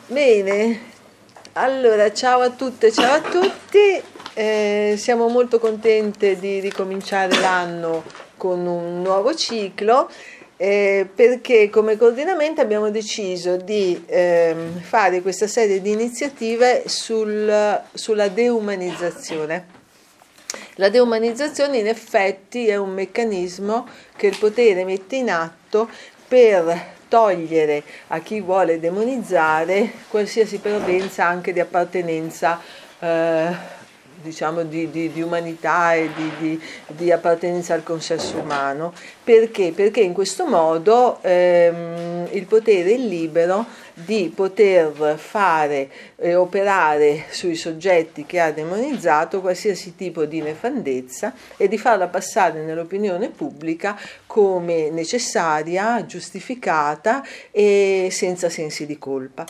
Bene, allora ciao a tutte, ciao a tutti. Siamo molto contente di ricominciare l'anno con un nuovo ciclo, perché come coordinamento abbiamo deciso di fare questa serie di iniziative sulla deumanizzazione. La deumanizzazione in effetti è un meccanismo che il potere mette in atto per togliere a chi vuole demonizzare qualsiasi presenza anche di appartenenza, diciamo di umanità e di appartenenza al consesso umano. Perché? Perché in questo modo il potere è libero di poter fare e operare sui soggetti che ha demonizzato qualsiasi tipo di nefandezza e di farla passare nell'opinione pubblica come necessaria, giustificata e senza sensi di colpa.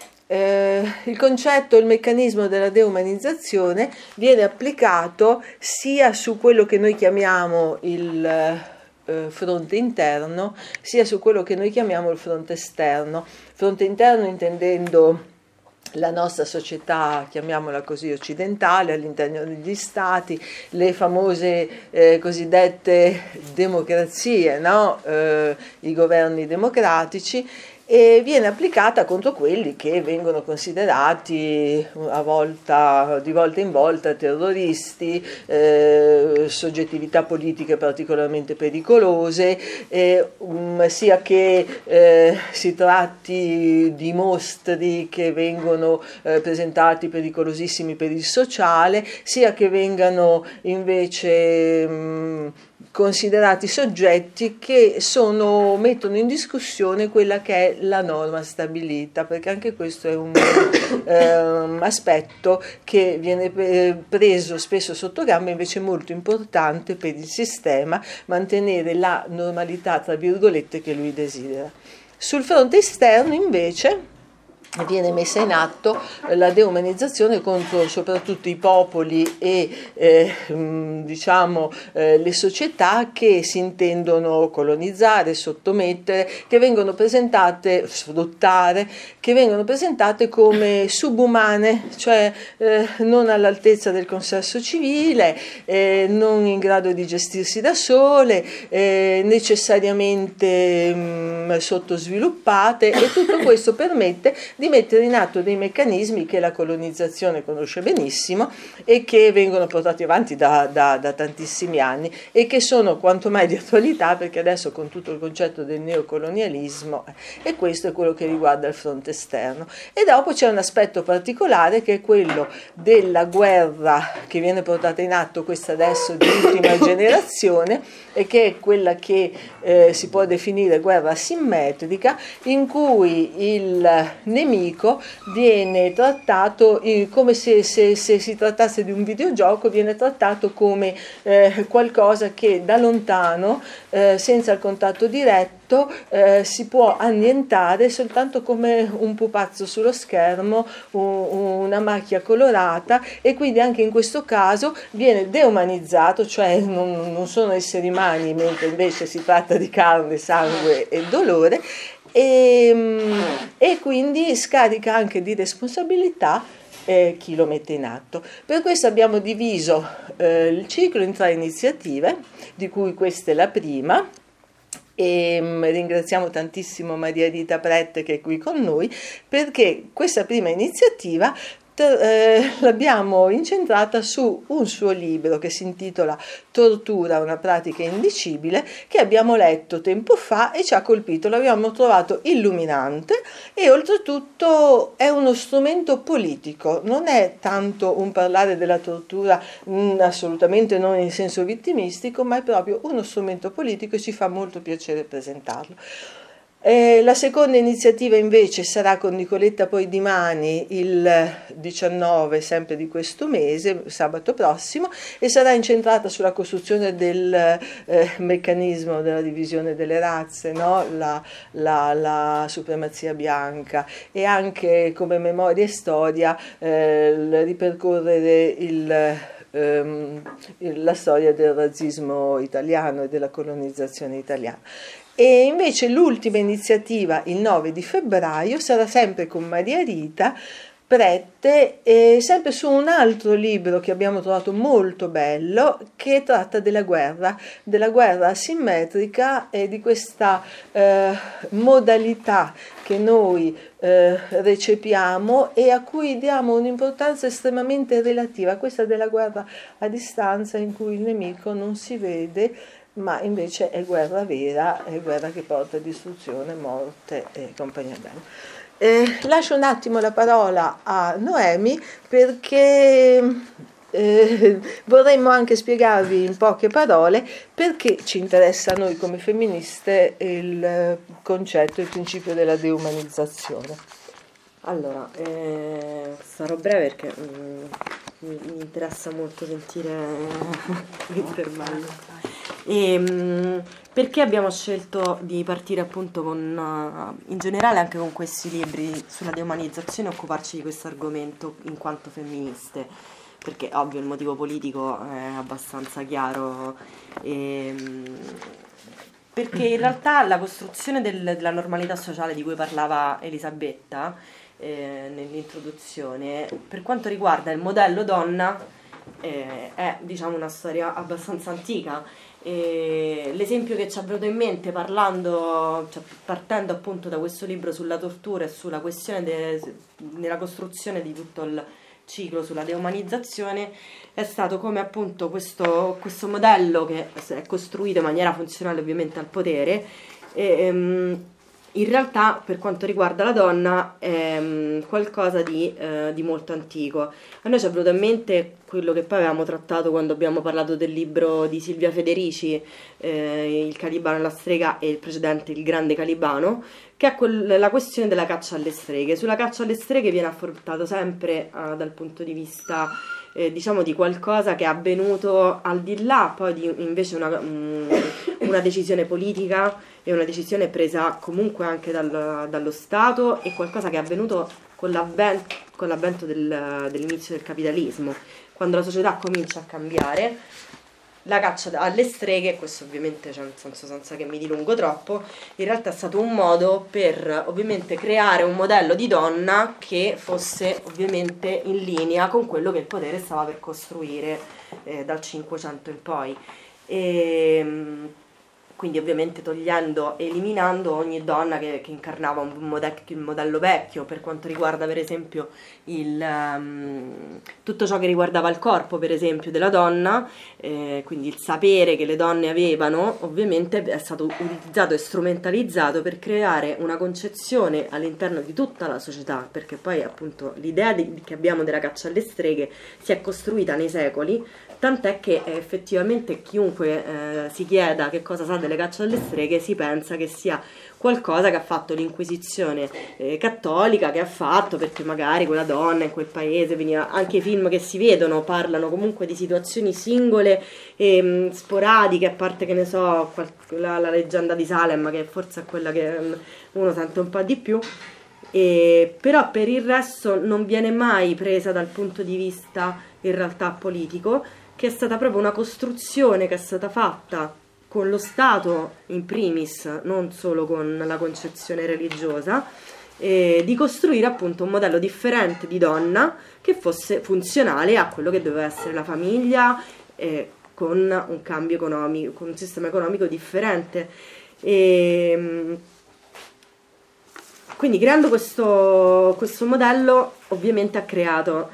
Il concetto, il meccanismo della deumanizzazione viene applicato sia su quello che noi chiamiamo il fronte interno, sia su quello che noi chiamiamo il fronte esterno. Fronte interno intendendo la nostra società, chiamiamola così, occidentale, all'interno degli stati, le famose cosiddette democrazie, no? I governi democratici, e viene applicata contro quelli che vengono considerati di volta in volta terroristi, soggettività politiche particolarmente pericolose, sia che si tratti di mostri che vengono presentati pericolosissimi per il sociale, sia che vengano invece considerati soggetti che mettono in discussione quella che è la norma stabilita, perché anche questo è un aspetto che viene preso spesso sotto gamba, invece molto importante per il sistema mantenere la normalità, tra virgolette, che lui desidera. Sul fronte esterno invece viene messa in atto la deumanizzazione contro soprattutto i popoli e le società che si intendono colonizzare, sottomettere, che vengono presentate, sfruttare, che vengono presentate come subumane, cioè non all'altezza del consesso civile, non in grado di gestirsi da sole, necessariamente sottosviluppate, e tutto questo permette di mettere in atto dei meccanismi che la colonizzazione conosce benissimo e che vengono portati avanti da tantissimi anni e che sono quanto mai di attualità, perché adesso con tutto il concetto del neocolonialismo, e questo è quello che riguarda il fronte esterno. E dopo c'è un aspetto particolare che è quello della guerra che viene portata in atto, questa adesso di ultima generazione, e che è quella che si può definire guerra asimmetrica, in cui il nemico viene trattato come se si trattasse di un videogioco, viene trattato come qualcosa che da lontano, senza il contatto diretto, si può annientare soltanto come un pupazzo sullo schermo, una macchia colorata, e quindi anche in questo caso viene deumanizzato, cioè non sono esseri umani, mentre invece si tratta di carne, sangue e dolore, e quindi scarica anche di responsabilità chi lo mette in atto. Per questo abbiamo diviso il ciclo in 3 iniziative, di cui questa è la prima, e ringraziamo tantissimo Maria Rita Prette che è qui con noi, perché questa prima iniziativa l'abbiamo incentrata su un suo libro che si intitola Tortura, una pratica indicibile, che abbiamo letto tempo fa e ci ha colpito, l'abbiamo trovato illuminante, e oltretutto è uno strumento politico, non è tanto un parlare della tortura, assolutamente non in senso vittimistico, ma è proprio uno strumento politico e ci fa molto piacere presentarlo. La seconda iniziativa invece sarà con Nicoletta Poidimani il 19, sempre di questo mese, sabato prossimo, e sarà incentrata sulla costruzione del meccanismo della divisione delle razze, no? la supremazia bianca, e anche come memoria e storia ripercorrere la storia del razzismo italiano e della colonizzazione italiana. E invece l'ultima iniziativa, il 9 di febbraio, sarà sempre con Maria Rita Prette, sempre su un altro libro che abbiamo trovato molto bello, che tratta della guerra asimmetrica e di questa modalità che noi recepiamo e a cui diamo un'importanza estremamente relativa, questa della guerra a distanza, in cui il nemico non si vede, ma invece è guerra vera, è guerra che porta distruzione, morte e compagnia bella. Lascio un attimo la parola a Noemi perché vorremmo anche spiegarvi in poche parole perché ci interessa a noi come femministe il concetto, il principio della deumanizzazione. Allora, sarò breve perché mi interessa molto sentire l'intervallo. Perché abbiamo scelto di partire appunto con, in generale anche con questi libri sulla deumanizzazione, occuparci di questo argomento in quanto femministe? Perché ovvio il motivo politico è abbastanza chiaro, perché in realtà la costruzione della normalità sociale di cui parlava Elisabetta nell'introduzione, per quanto riguarda il modello donna, è diciamo una storia abbastanza antica. L'esempio che ci è venuto in mente partendo appunto da questo libro sulla tortura e sulla questione della costruzione di tutto il ciclo sulla deumanizzazione è stato come appunto questo modello che è costruito in maniera funzionale ovviamente al potere in realtà per quanto riguarda la donna è qualcosa di molto antico. A noi ci è venuto in mente quello che poi avevamo trattato quando abbiamo parlato del libro di Silvia Federici, Il Calibano e la strega, e il precedente Il Grande Calibano, che è la questione della caccia alle streghe. Sulla caccia alle streghe viene affrontato sempre dal punto di vista diciamo di qualcosa che è avvenuto al di là poi di invece una decisione politica e una decisione presa comunque anche dallo Stato, e qualcosa che è avvenuto con l'avvento dell'inizio del capitalismo, quando la società comincia a cambiare. La caccia alle streghe, questo ovviamente cioè nel senso senza che mi dilungo troppo, in realtà è stato un modo per ovviamente creare un modello di donna che fosse ovviamente in linea con quello che il potere stava per costruire dal Cinquecento in poi. Quindi ovviamente togliendo e eliminando ogni donna che incarnava il modello vecchio per quanto riguarda per esempio tutto ciò che riguardava il corpo per esempio della donna, quindi il sapere che le donne avevano ovviamente è stato utilizzato e strumentalizzato per creare una concezione all'interno di tutta la società, perché poi appunto l'idea che abbiamo della caccia alle streghe si è costruita nei secoli, tant'è che effettivamente chiunque si chieda che cosa sa delle cacce alle streghe si pensa che sia qualcosa che ha fatto l'Inquisizione cattolica, che ha fatto perché magari quella donna in quel paese veniva, anche i film che si vedono parlano comunque di situazioni singole e sporadiche, a parte che ne so la leggenda di Salem, che forse è quella che uno sente un po' di più. Però per il resto non viene mai presa dal punto di vista in realtà politico, che è stata proprio una costruzione che è stata fatta con lo Stato in primis, non solo con la concezione religiosa, di costruire appunto un modello differente di donna che fosse funzionale a quello che doveva essere la famiglia, con un cambio economico, con un sistema economico differente. Quindi creando questo modello ovviamente ha creato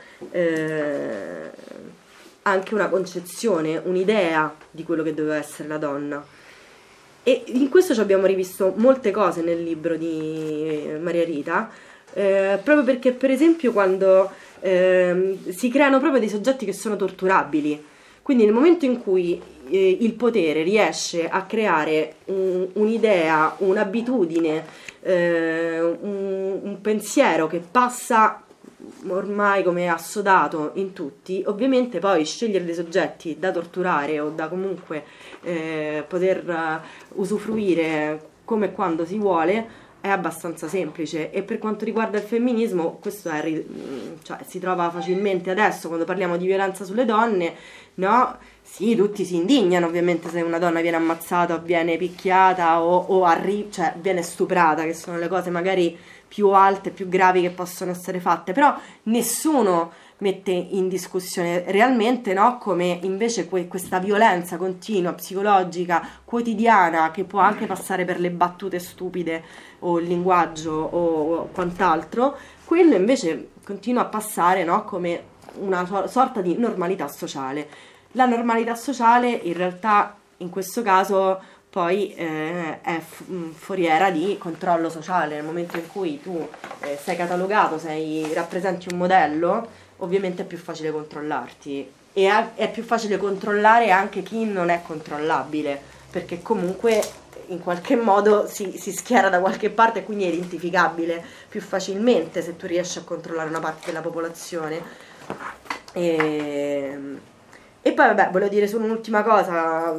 anche una concezione, un'idea di quello che doveva essere la donna, e in questo ci abbiamo rivisto molte cose nel libro di Maria Rita, proprio perché per esempio quando si creano proprio dei soggetti che sono torturabili, quindi nel momento in cui il potere riesce a creare un'idea, un'abitudine, un pensiero che passa ormai come assodato in tutti, ovviamente poi scegliere dei soggetti da torturare o da comunque poter usufruire come e quando si vuole è abbastanza semplice. E per quanto riguarda il femminismo, questo si trova facilmente adesso quando parliamo di violenza sulle donne, no? Sì, tutti si indignano ovviamente se una donna viene ammazzata o viene picchiata cioè viene stuprata, che sono le cose magari più alte, più gravi che possono essere fatte, però nessuno mette in discussione realmente, no, come invece questa violenza continua, psicologica, quotidiana, che può anche passare per le battute stupide o il linguaggio o quant'altro, quello invece continua a passare, no, come una sorta di normalità sociale. La normalità sociale in realtà in questo caso poi è foriera di controllo sociale. Nel momento in cui tu sei catalogato, rappresenti un modello, ovviamente è più facile controllarti e è più facile controllare anche chi non è controllabile, perché comunque in qualche modo si schiera da qualche parte e quindi è identificabile più facilmente se tu riesci a controllare una parte della popolazione. E poi vabbè, volevo dire solo un'ultima cosa,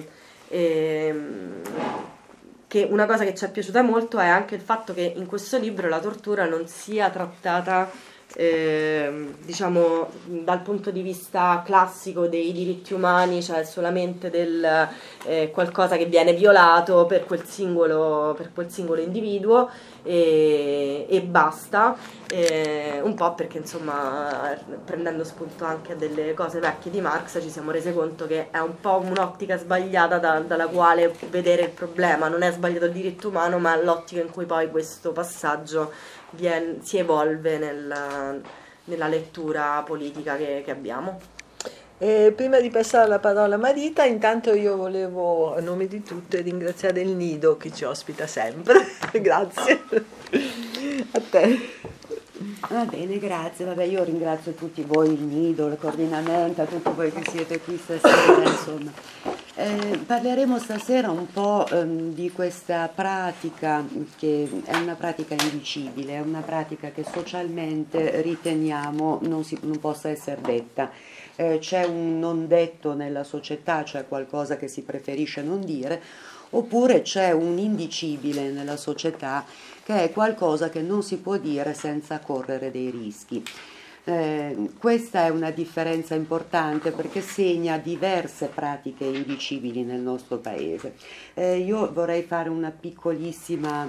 che una cosa che ci è piaciuta molto è anche il fatto che in questo libro la tortura non sia trattata diciamo dal punto di vista classico dei diritti umani, cioè solamente del qualcosa che viene violato per quel singolo individuo e basta, un po' perché insomma prendendo spunto anche a delle cose vecchie di Marx ci siamo resi conto che è un po' un'ottica sbagliata dalla quale vedere il problema. Non è sbagliato il diritto umano, ma l'ottica in cui poi questo passaggio si evolve nella lettura politica che abbiamo. Prima di passare la parola a Marita, intanto io volevo, a nome di tutte, ringraziare il Nido che ci ospita sempre. Grazie. A te. Va bene, grazie. Vabbè, io ringrazio tutti voi, il Nido, il coordinamento, tutti voi che siete qui stasera, insomma. Parleremo stasera un po' di questa pratica che è una pratica indicibile, è una pratica che socialmente riteniamo non possa essere detta. C'è un non detto nella società, cioè qualcosa che si preferisce non dire, oppure c'è un indicibile nella società che è qualcosa che non si può dire senza correre dei rischi. Questa è una differenza importante perché segna diverse pratiche indicibili nel nostro paese. Io vorrei fare una piccolissima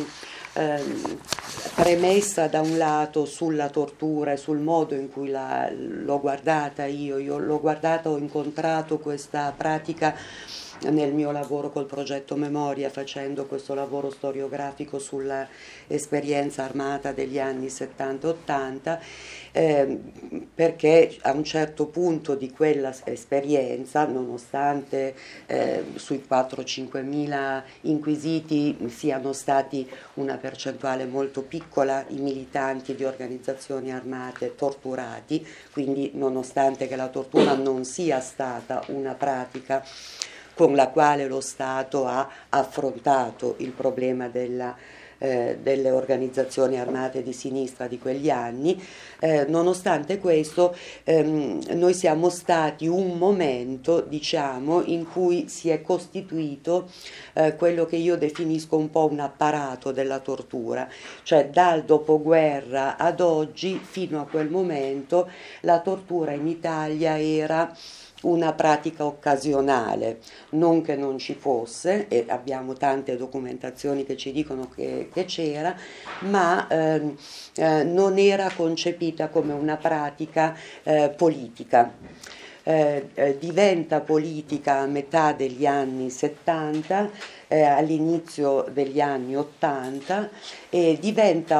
premessa da un lato sulla tortura e sul modo in cui l'ho guardata io l'ho guardata, ho incontrato questa pratica nel mio lavoro col progetto Memoria, facendo questo lavoro storiografico sulla esperienza armata degli anni 70-80, perché a un certo punto di quella esperienza, nonostante sui 4-5 mila inquisiti siano stati una percentuale molto piccola i militanti di organizzazioni armate torturati, quindi nonostante che la tortura non sia stata una pratica con la quale lo Stato ha affrontato il problema delle organizzazioni armate di sinistra di quegli anni, nonostante questo noi siamo stati un momento, diciamo, in cui si è costituito quello che io definisco un po' un apparato della tortura, cioè dal dopoguerra ad oggi fino a quel momento la tortura in Italia era una pratica occasionale, non che non ci fosse, e abbiamo tante documentazioni che ci dicono che c'era, ma non era concepita come una pratica politica. Diventa politica a metà degli anni 70, all'inizio degli anni 80, e diventa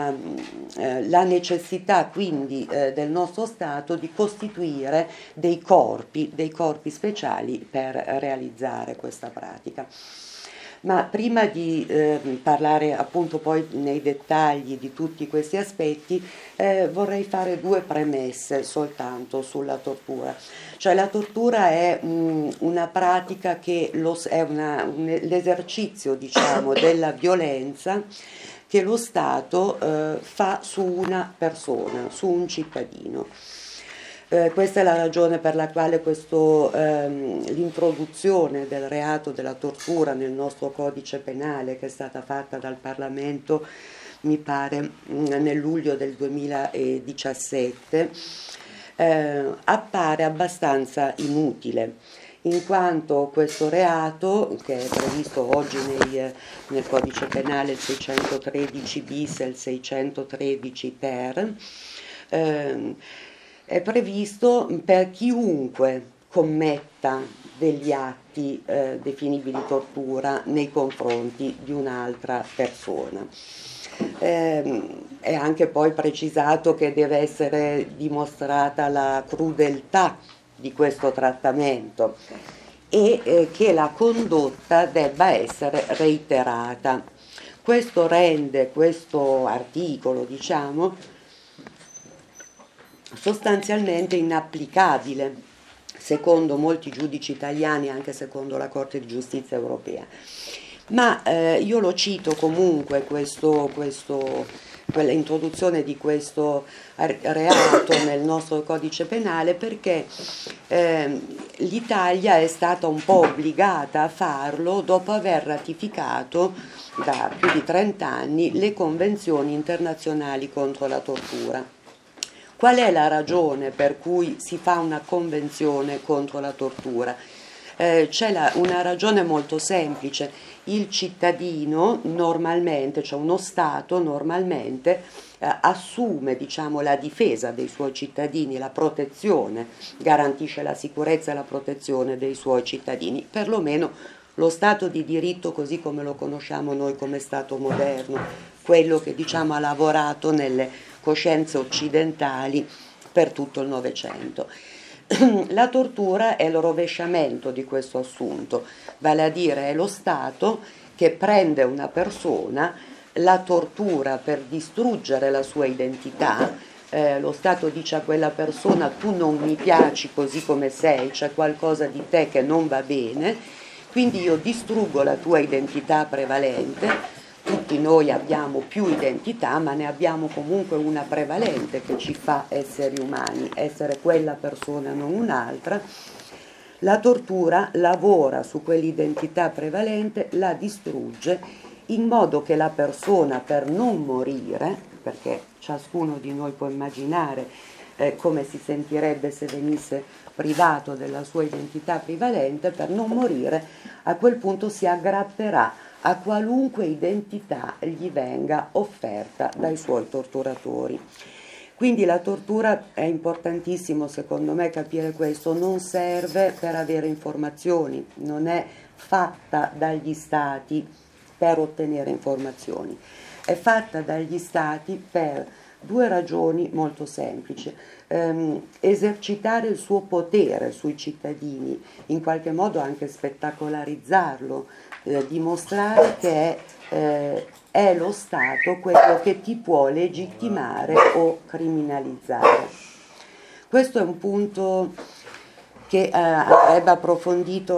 la necessità quindi del nostro Stato di costituire dei corpi speciali per realizzare questa pratica. Ma prima di parlare appunto poi nei dettagli di tutti questi aspetti, vorrei fare due premesse soltanto sulla tortura. Cioè la tortura è una pratica che è l'esercizio, diciamo, della violenza che lo Stato fa su una persona, su un cittadino. Questa è la ragione per la quale l'introduzione del reato della tortura nel nostro codice penale, che è stata fatta dal Parlamento, mi pare, nel luglio del 2017, appare abbastanza inutile, in quanto questo reato, che è previsto oggi nel codice penale il 613 bis e il 613 ter, è previsto per chiunque commetta degli atti definibili tortura nei confronti di un'altra persona. È anche poi precisato che deve essere dimostrata la crudeltà di questo trattamento e che la condotta debba essere reiterata. Questo rende questo articolo, diciamo, sostanzialmente inapplicabile, secondo molti giudici italiani, anche secondo la Corte di Giustizia europea. Ma io lo cito comunque l'introduzione di questo reato nel nostro codice penale perché l'Italia è stata un po' obbligata a farlo dopo aver ratificato da più di 30 anni le convenzioni internazionali contro la tortura. Qual è la ragione per cui si fa una convenzione contro la tortura? C'è una ragione molto semplice. Il cittadino normalmente, cioè uno Stato normalmente assume, diciamo, la difesa dei suoi cittadini, la protezione, garantisce la sicurezza e la protezione dei suoi cittadini, perlomeno lo Stato di diritto così come lo conosciamo noi come Stato moderno, quello che diciamo ha lavorato nelle coscienze occidentali per tutto il Novecento. La tortura è il rovesciamento di questo assunto, vale a dire è lo Stato che prende una persona, la tortura per distruggere la sua identità, lo Stato dice a quella persona tu non mi piaci così come sei, c'è qualcosa di te che non va bene, quindi io distruggo la tua identità prevalente. Tutti noi abbiamo più identità, ma ne abbiamo comunque una prevalente che ci fa esseri umani, essere quella persona, non un'altra. La tortura lavora su quell'identità prevalente, la distrugge, in modo che la persona, per non morire, perché ciascuno di noi può immaginare come si sentirebbe se venisse privato della sua identità prevalente, per non morire, a quel punto si aggrapperà a qualunque identità gli venga offerta dai suoi torturatori. Quindi la tortura è importantissimo, secondo me, capire questo, non serve per avere informazioni, non è fatta dagli Stati per ottenere informazioni, è fatta dagli Stati per due ragioni molto semplici. Esercitare il suo potere sui cittadini, in qualche modo anche spettacolarizzarlo, dimostrare che è lo Stato quello che ti può legittimare o criminalizzare. Questo è un punto che andrebbe approfondito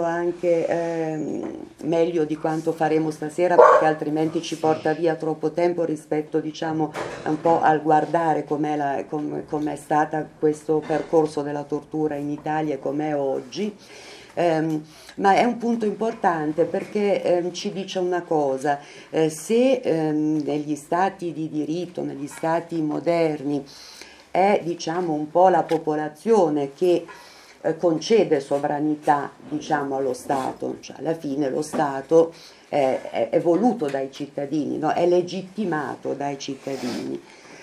anche meglio di quanto faremo stasera, perché altrimenti ci porta via troppo tempo rispetto, diciamo, un po' al guardare com'è stato questo percorso della tortura in Italia e com'è oggi. Ma è un punto importante perché ci dice una cosa, se negli stati di diritto, negli stati moderni è, diciamo, un po' la popolazione che concede sovranità, diciamo, allo Stato, cioè alla fine lo Stato è voluto dai cittadini, no? È legittimato dai cittadini.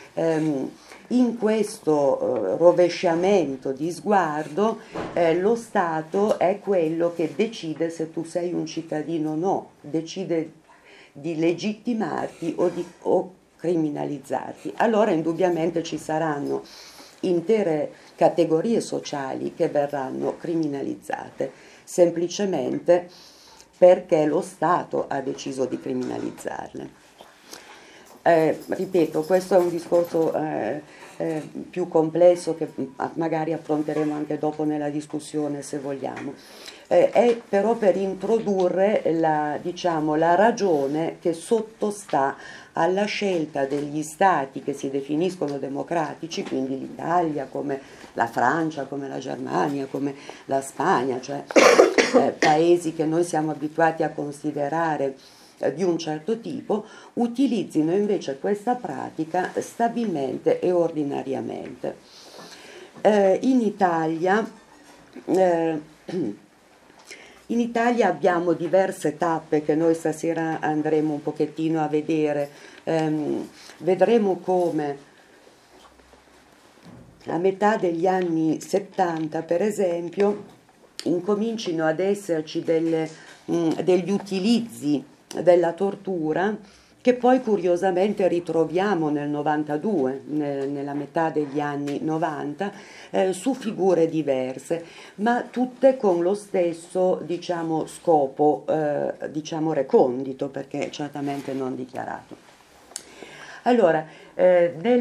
In questo rovesciamento di sguardo lo Stato è quello che decide se tu sei un cittadino o no, decide di legittimarti o criminalizzarti. Allora indubbiamente ci saranno intere categorie sociali che verranno criminalizzate, semplicemente perché lo Stato ha deciso di criminalizzarle. Ripeto, questo è un discorso più complesso che magari affronteremo anche dopo nella discussione, se vogliamo. È però per introdurre la ragione che sottostà alla scelta degli stati che si definiscono democratici, quindi l'Italia come la Francia, come la Germania, come la Spagna, cioè paesi che noi siamo abituati a considerare di un certo tipo, utilizzino invece questa pratica stabilmente e ordinariamente. in Italia abbiamo diverse tappe che noi stasera andremo un pochettino a vedere. Vedremo come a metà degli anni 70, per esempio, incomincino ad esserci degli utilizzi della tortura che poi curiosamente ritroviamo nel 92, nella metà degli anni 90, su figure diverse, ma tutte con lo stesso, diciamo, scopo, diciamo, recondito, perché certamente non dichiarato. Allora, nel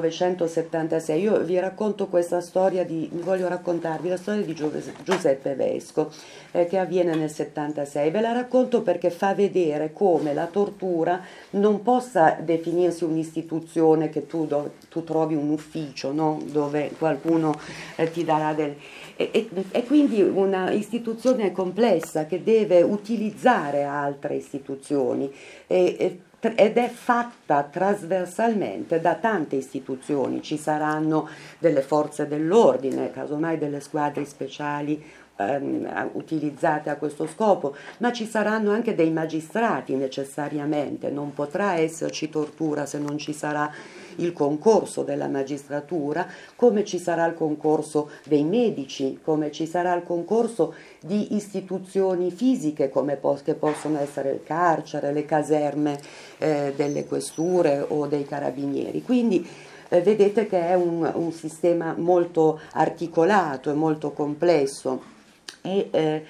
1976 io vi racconto questa storia voglio raccontarvi la storia di Giuseppe Vesco, che avviene nel 76. Ve la racconto perché fa vedere come la tortura non possa definirsi un'istituzione che tu trovi un ufficio, no? Dove qualcuno ti darà è quindi una istituzione complessa che deve utilizzare altre istituzioni ed è fatta trasversalmente da tante istituzioni. Ci saranno delle forze dell'ordine, casomai delle squadre speciali utilizzate a questo scopo, ma ci saranno anche dei magistrati necessariamente. Non potrà esserci tortura se non ci sarà il concorso della magistratura, come ci sarà il concorso dei medici, come ci sarà il concorso di istituzioni fisiche che possono essere il carcere, le caserme delle questure o dei carabinieri. Quindi vedete che è un sistema molto articolato e molto complesso e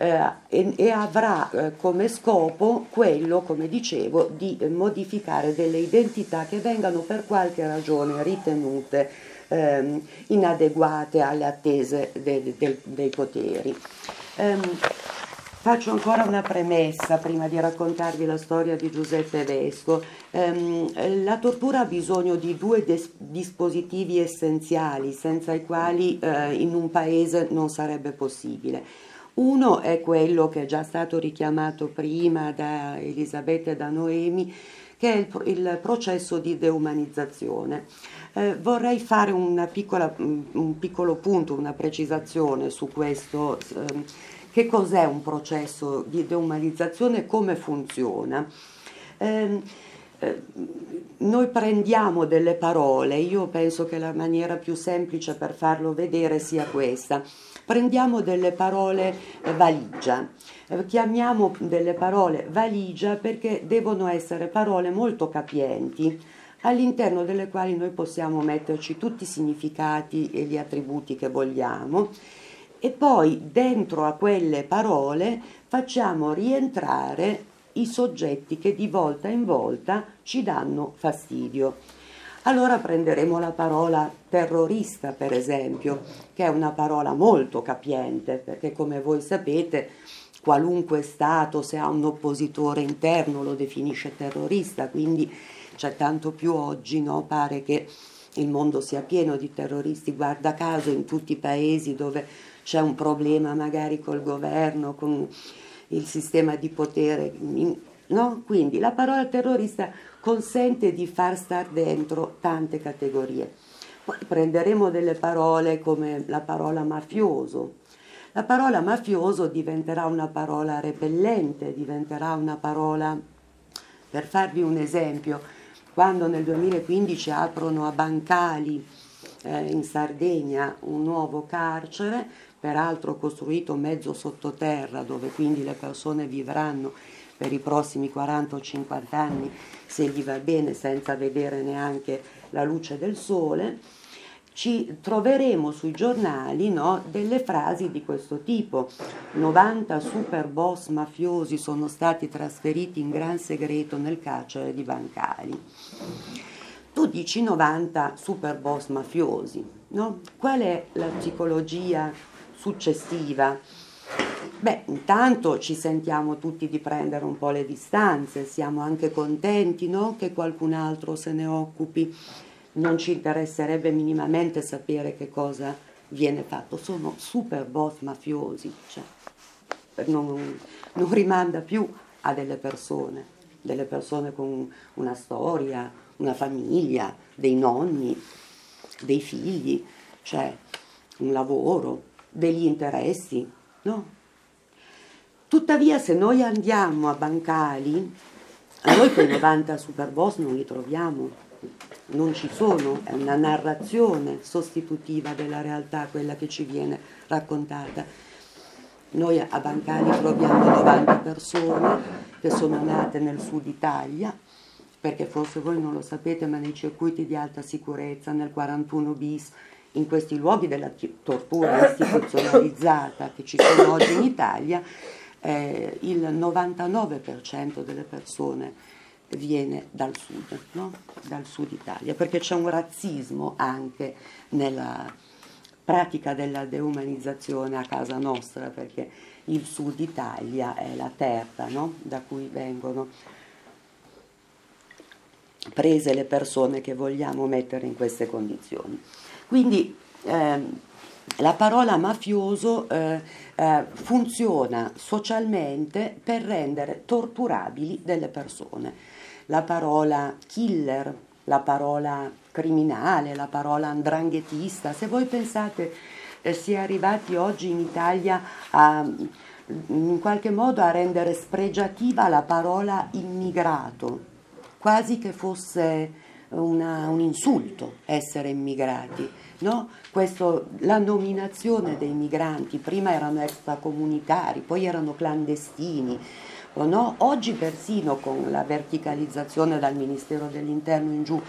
avrà come scopo quello, come dicevo, di modificare delle identità che vengano per qualche ragione ritenute inadeguate alle attese dei poteri. Faccio ancora una premessa prima di raccontarvi la storia di Giuseppe Vesco. La tortura ha bisogno di due dispositivi essenziali, senza i quali in un paese non sarebbe possibile. Uno è quello che è già stato richiamato prima da Elisabetta e da Noemi, che è il processo di deumanizzazione. Vorrei fare un piccolo punto, una precisazione su questo. Che cos'è un processo di deumanizzazione e come funziona? Noi prendiamo delle parole, io penso che la maniera più semplice per farlo vedere sia questa. Prendiamo delle parole valigia, chiamiamo delle parole valigia perché devono essere parole molto capienti, all'interno delle quali noi possiamo metterci tutti i significati e gli attributi che vogliamo, e poi dentro a quelle parole facciamo rientrare i soggetti che di volta in volta ci danno fastidio. Allora prenderemo la parola terrorista, per esempio, che è una parola molto capiente, perché come voi sapete qualunque Stato, se ha un oppositore interno, lo definisce terrorista, quindi c'è tanto più oggi, no? Pare che il mondo sia pieno di terroristi, guarda caso in tutti i paesi dove c'è un problema magari col governo, con il sistema di potere, no? Quindi la parola terrorista consente di far star dentro tante categorie. Poi prenderemo delle parole come la parola mafioso. La parola mafioso diventerà una parola repellente, diventerà una parola, per farvi un esempio, quando nel 2015 aprono a Bancali in Sardegna un nuovo carcere, peraltro costruito mezzo sottoterra, dove quindi le persone vivranno per i prossimi 40 o 50 anni, se gli va bene, senza vedere neanche la luce del sole, ci troveremo sui giornali, no, delle frasi di questo tipo: 90 super boss mafiosi sono stati trasferiti in gran segreto nel carcere di Bancali. Tu dici 90 super boss mafiosi, no? Qual è la psicologia successiva? Beh, intanto ci sentiamo tutti di prendere un po' le distanze, siamo anche contenti, no? Che qualcun altro se ne occupi, non ci interesserebbe minimamente sapere che cosa viene fatto, sono super boss mafiosi, cioè, non rimanda più a delle persone con una storia, una famiglia, dei nonni, dei figli, cioè un lavoro, degli interessi, no? Tuttavia, se noi andiamo a Bancali, a noi quei 90 superboss non li troviamo, non ci sono, è una narrazione sostitutiva della realtà quella che ci viene raccontata. Noi a Bancali troviamo 90 persone che sono nate nel sud Italia, perché forse voi non lo sapete, ma nei circuiti di alta sicurezza, nel 41 bis, in questi luoghi della tortura istituzionalizzata che ci sono oggi in Italia, il 99% delle persone viene dal sud, no? Dal sud Italia, perché c'è un razzismo anche nella pratica della deumanizzazione a casa nostra, perché il sud Italia è la terra, no? Da cui vengono prese le persone che vogliamo mettere in queste condizioni. Quindi la parola mafioso funziona socialmente per rendere torturabili delle persone. La parola killer, la parola criminale, la parola 'ndranghetista, se voi pensate si è arrivati oggi in Italia in qualche modo a rendere spregiativa la parola immigrato, quasi che fosse un insulto essere immigrati, no? La nominazione dei migranti, prima erano extracomunitari, poi erano clandestini, no? Oggi persino con la verticalizzazione dal Ministero dell'Interno in giù,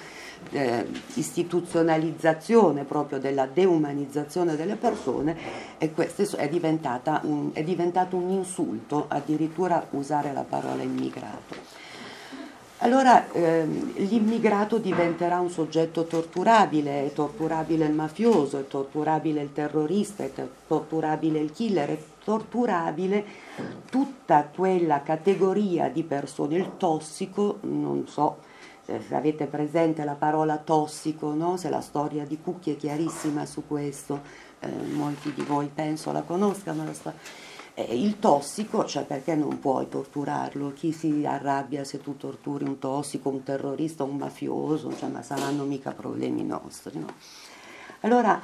istituzionalizzazione proprio della deumanizzazione delle persone, e questo è diventato un insulto addirittura usare la parola immigrato. Allora l'immigrato diventerà un soggetto torturabile, è torturabile il mafioso, è torturabile il terrorista, è torturabile il killer, è torturabile tutta quella categoria di persone, il tossico, non so se avete presente la parola tossico, no? Se la storia di Cucchi è chiarissima su questo, molti di voi penso la conoscano, il tossico, cioè perché non puoi torturarlo? Chi si arrabbia se tu torturi un tossico, un terrorista, un mafioso? Cioè, ma saranno mica problemi nostri, no? Allora,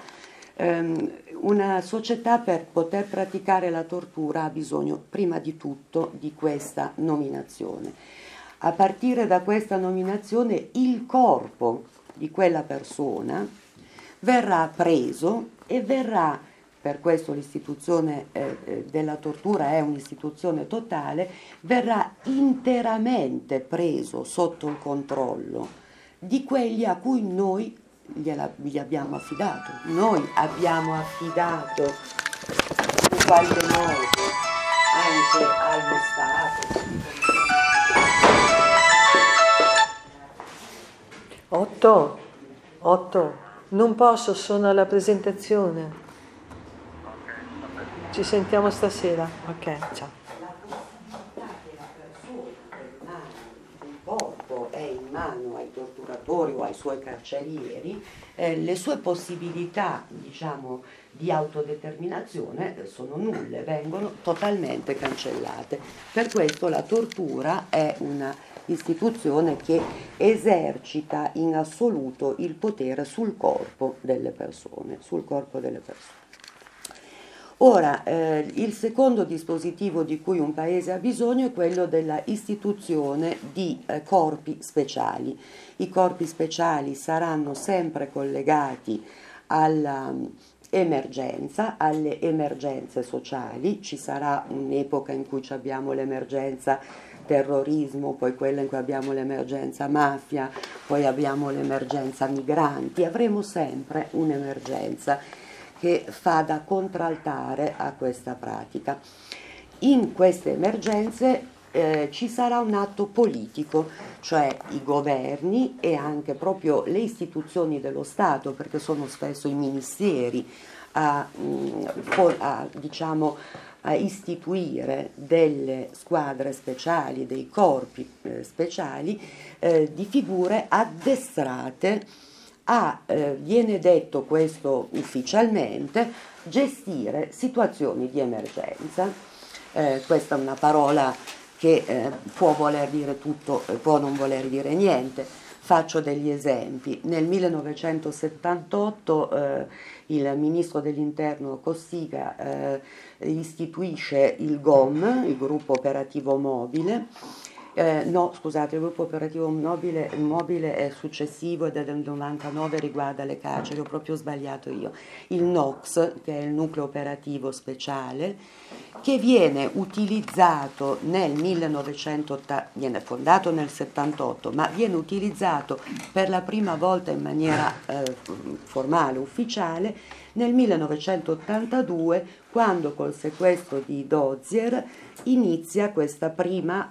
una società per poter praticare la tortura ha bisogno prima di tutto di questa nominazione. A partire da questa nominazione il corpo di quella persona verrà preso e verrà, per questo l'istituzione della tortura è un'istituzione totale, verrà interamente preso sotto il controllo di quelli a cui noi gli abbiamo affidato. Noi abbiamo affidato in qualche modo anche allo Stato. 8, non posso, sono alla presentazione. Ci sentiamo stasera. Ok, ciao. La possibilità che la persona il corpo è in mano ai torturatori o ai suoi carcerieri, le sue possibilità, diciamo, di autodeterminazione sono nulle, vengono totalmente cancellate. Per questo la tortura è una istituzione che esercita in assoluto il potere sul corpo delle persone, Ora, il secondo dispositivo di cui un paese ha bisogno è quello della istituzione di corpi speciali. I corpi speciali saranno sempre collegati all'emergenza, alle emergenze sociali. Ci sarà un'epoca in cui abbiamo l'emergenza terrorismo, poi quella in cui abbiamo l'emergenza mafia, poi abbiamo l'emergenza migranti. Avremo sempre un'emergenza che fa da contraltare a questa pratica. In queste emergenze ci sarà un atto politico, cioè i governi e anche proprio le istituzioni dello Stato, perché sono spesso i ministeri a istituire delle squadre speciali, dei corpi speciali di figure addestrate viene detto questo ufficialmente, gestire situazioni di emergenza. Questa è una parola che può voler dire tutto, può non voler dire niente, Faccio degli esempi. Nel 1978 il ministro dell'Interno Cossiga istituisce il GOM, il gruppo operativo mobile. No, scusate, il gruppo operativo mobile è successivo ed è del 99, riguarda le carceri, ho proprio sbagliato io. Il NOX, che è il nucleo operativo speciale, che viene utilizzato nel 1980, viene fondato nel 78, ma viene utilizzato per la prima volta in maniera formale, ufficiale, nel 1982, quando col sequestro di Dozier inizia questa prima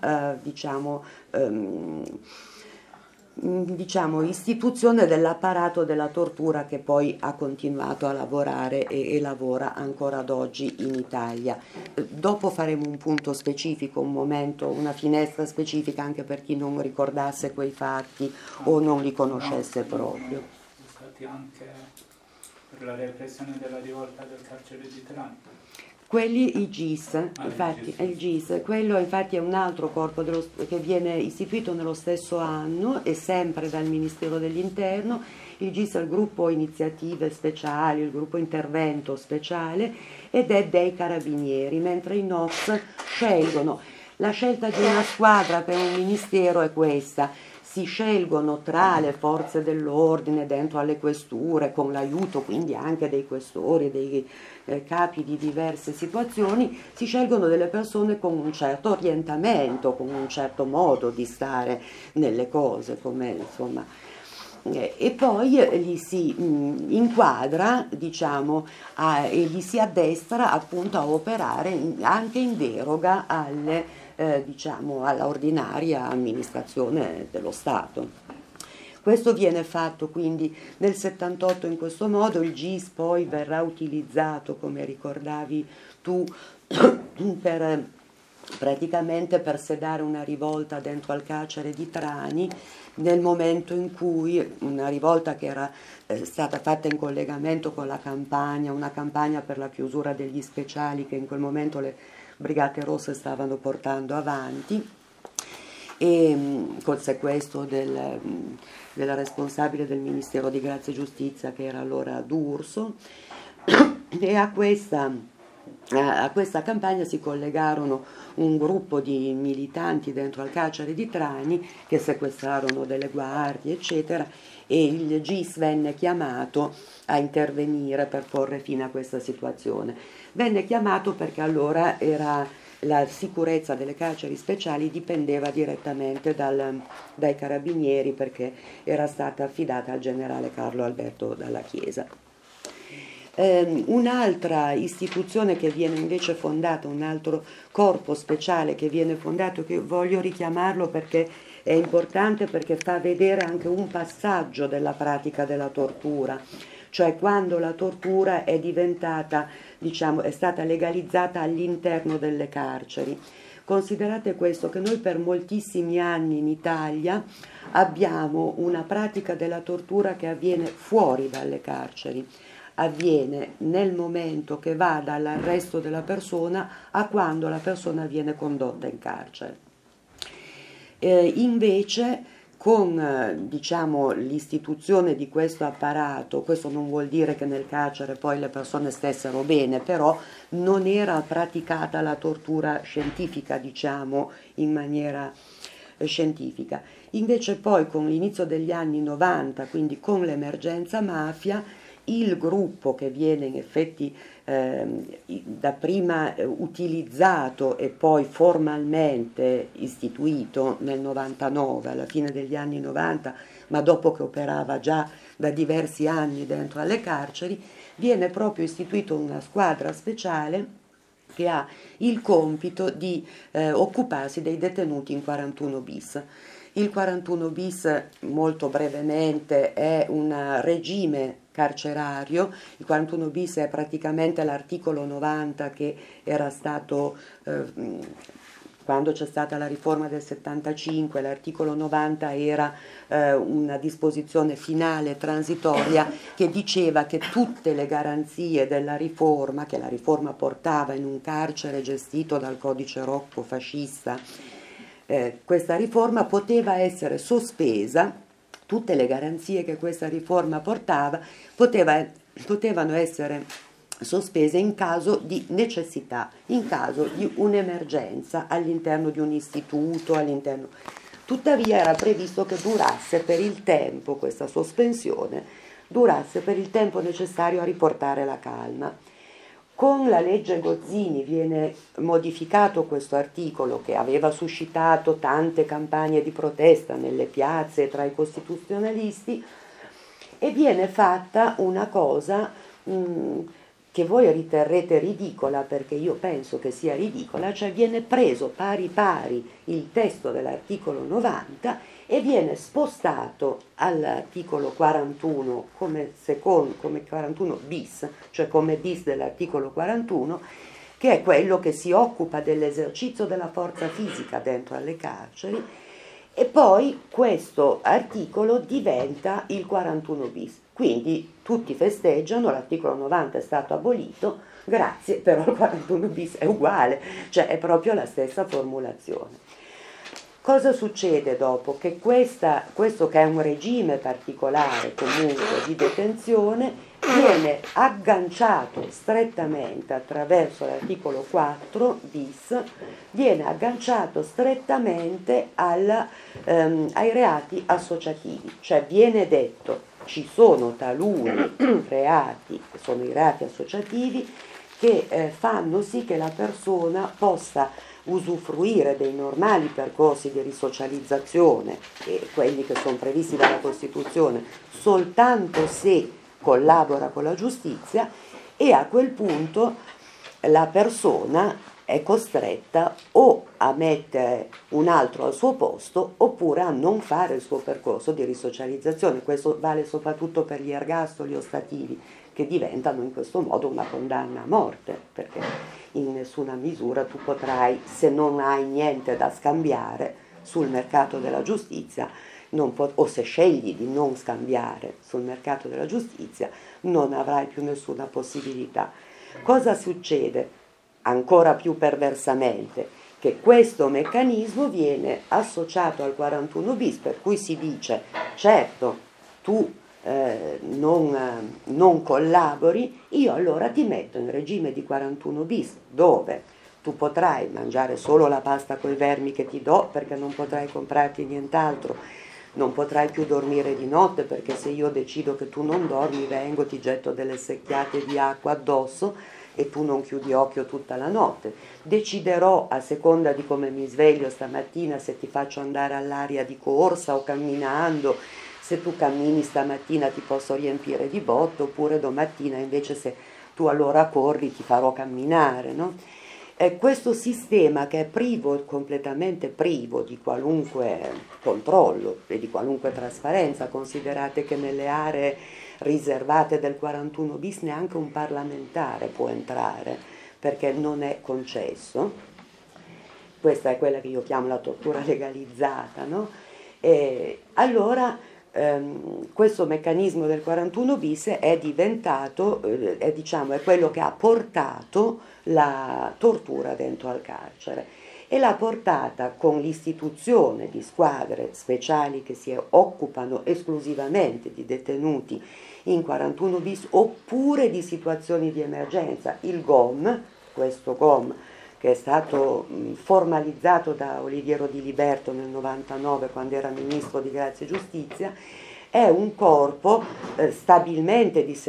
istituzione dell'apparato della tortura, che poi ha continuato a lavorare e lavora ancora ad oggi in Italia. Dopo faremo un punto specifico, un momento, una finestra specifica anche per chi non ricordasse quei fatti o non li conoscesse proprio. Stati anche per la repressione della rivolta del carcere di Trani. Quelli i GIS, infatti, il GIS, quello infatti è un altro corpo che viene istituito nello stesso anno e sempre dal Ministero dell'Interno. Il GIS è il gruppo iniziative speciali, il gruppo intervento speciale, ed è dei carabinieri, mentre i NOX scelgono. La scelta di una squadra per un ministero è questa: si scelgono tra le forze dell'ordine dentro alle questure, con l'aiuto quindi anche dei questori, dei capi di diverse situazioni, si scelgono delle persone con un certo orientamento, con un certo modo di stare nelle cose, come insomma. E poi li si inquadra, diciamo, e gli si addestra appunto a operare anche in deroga alle alla ordinaria amministrazione dello Stato. Questo viene fatto quindi nel 78 in questo modo. Il GIS poi verrà utilizzato, come ricordavi tu, praticamente per sedare una rivolta dentro al carcere di Trani, nel momento in cui una rivolta che era stata fatta in collegamento con la campagna, una campagna per la chiusura degli speciali che in quel momento le Brigate Rosse stavano portando avanti, e col sequestro della responsabile del Ministero di Grazia e Giustizia, che era allora D'Urso, e a questa campagna si collegarono un gruppo di militanti dentro al carcere di Trani che sequestrarono delle guardie, eccetera, e il GIS venne chiamato a intervenire per porre fine a questa situazione. Venne chiamato perché allora la sicurezza delle carceri speciali dipendeva direttamente dai carabinieri, perché era stata affidata al generale Carlo Alberto Dalla Chiesa. Un'altra istituzione che viene invece fondata, un altro corpo speciale che viene fondato, che voglio richiamarlo perché è importante, perché fa vedere anche un passaggio della pratica della tortura, cioè quando la tortura è diventata, è stata legalizzata all'interno delle carceri. Considerate questo, che noi per moltissimi anni in Italia abbiamo una pratica della tortura che avviene fuori dalle carceri, avviene nel momento che va dall'arresto della persona a quando la persona viene condotta in carcere. Invece con l'istituzione di questo apparato, questo non vuol dire che nel carcere poi le persone stessero bene, però non era praticata la tortura scientifica, in maniera scientifica. Invece poi con l'inizio degli anni 90, quindi con l'emergenza mafia, il gruppo che viene in effetti dapprima utilizzato e poi formalmente istituito nel 99, alla fine degli anni 90, ma dopo che operava già da diversi anni dentro alle carceri, viene proprio istituito una squadra speciale che ha il compito di occuparsi dei detenuti in 41 bis. Il 41 bis, molto brevemente, è un regime carcerario. Il 41 bis è praticamente l'articolo 90 che era stato, quando c'è stata la riforma del 75, l'articolo 90 era una disposizione finale transitoria che diceva che tutte le garanzie della riforma, che la riforma portava in un carcere gestito dal codice Rocco fascista, questa riforma poteva essere sospesa tutte le garanzie che questa riforma portava potevano essere sospese in caso di necessità, in caso di un'emergenza all'interno di un istituto, Tuttavia era previsto che durasse per il tempo, questa sospensione, durasse per il tempo necessario a riportare la calma. Con la legge Gozzini viene modificato questo articolo che aveva suscitato tante campagne di protesta nelle piazze tra i costituzionalisti e viene fatta una cosa che voi riterrete ridicola, perché io penso che sia ridicola, cioè viene preso pari pari il testo dell'articolo 90 e viene spostato all'articolo 41 come 41 bis, cioè come bis dell'articolo 41, che è quello che si occupa dell'esercizio della forza fisica dentro alle carceri, e poi questo articolo diventa il 41 bis. Quindi tutti festeggiano, l'articolo 90 è stato abolito, grazie, però il 41 bis è uguale, cioè è proprio la stessa formulazione. Cosa succede dopo? Che questo che è un regime particolare comunque di detenzione viene agganciato strettamente attraverso l'articolo 4 bis, viene agganciato strettamente ai reati associativi, cioè viene detto ci sono taluni reati, che sono i reati associativi, che fanno sì che la persona possa usufruire dei normali percorsi di risocializzazione, quelli che sono previsti dalla Costituzione, soltanto se collabora con la giustizia, e a quel punto la persona è costretta o a mettere un altro al suo posto oppure a non fare il suo percorso di risocializzazione. Questo vale soprattutto per gli ergastoli ostativi, che diventano in questo modo una condanna a morte, perché in nessuna misura tu potrai, se non hai niente da scambiare sul mercato della giustizia, o se scegli di non scambiare sul mercato della giustizia, non avrai più nessuna possibilità. Cosa succede? Ancora più perversamente, che questo meccanismo viene associato al 41 bis, per cui si dice, certo, tu non collabori, io allora ti metto in regime di 41 bis, dove tu potrai mangiare solo la pasta coi vermi che ti do, perché non potrai comprarti nient'altro, non potrai più dormire di notte, perché se io decido che tu non dormi, vengo, ti getto delle secchiate di acqua addosso e tu non chiudi occhio tutta la notte. Deciderò, a seconda di come mi sveglio stamattina, se ti faccio andare all'aria di corsa o camminando. Se tu cammini stamattina ti posso riempire di botte, oppure domattina invece se tu allora corri ti farò camminare, no? Questo sistema, che è completamente privo di qualunque controllo e di qualunque trasparenza, considerate che nelle aree riservate del 41 bis neanche un parlamentare può entrare perché non è concesso. Questa è quella che io chiamo la tortura legalizzata, no? Allora questo meccanismo del 41 bis è diventato, è quello che ha portato la tortura dentro al carcere, e l'ha portata con l'istituzione di squadre speciali che si occupano esclusivamente di detenuti in 41 bis oppure di situazioni di emergenza. Il GOM, questo GOM che è stato formalizzato da Oliviero Di Liberto nel 99 quando era ministro di Grazia e Giustizia, è un corpo stabilmente di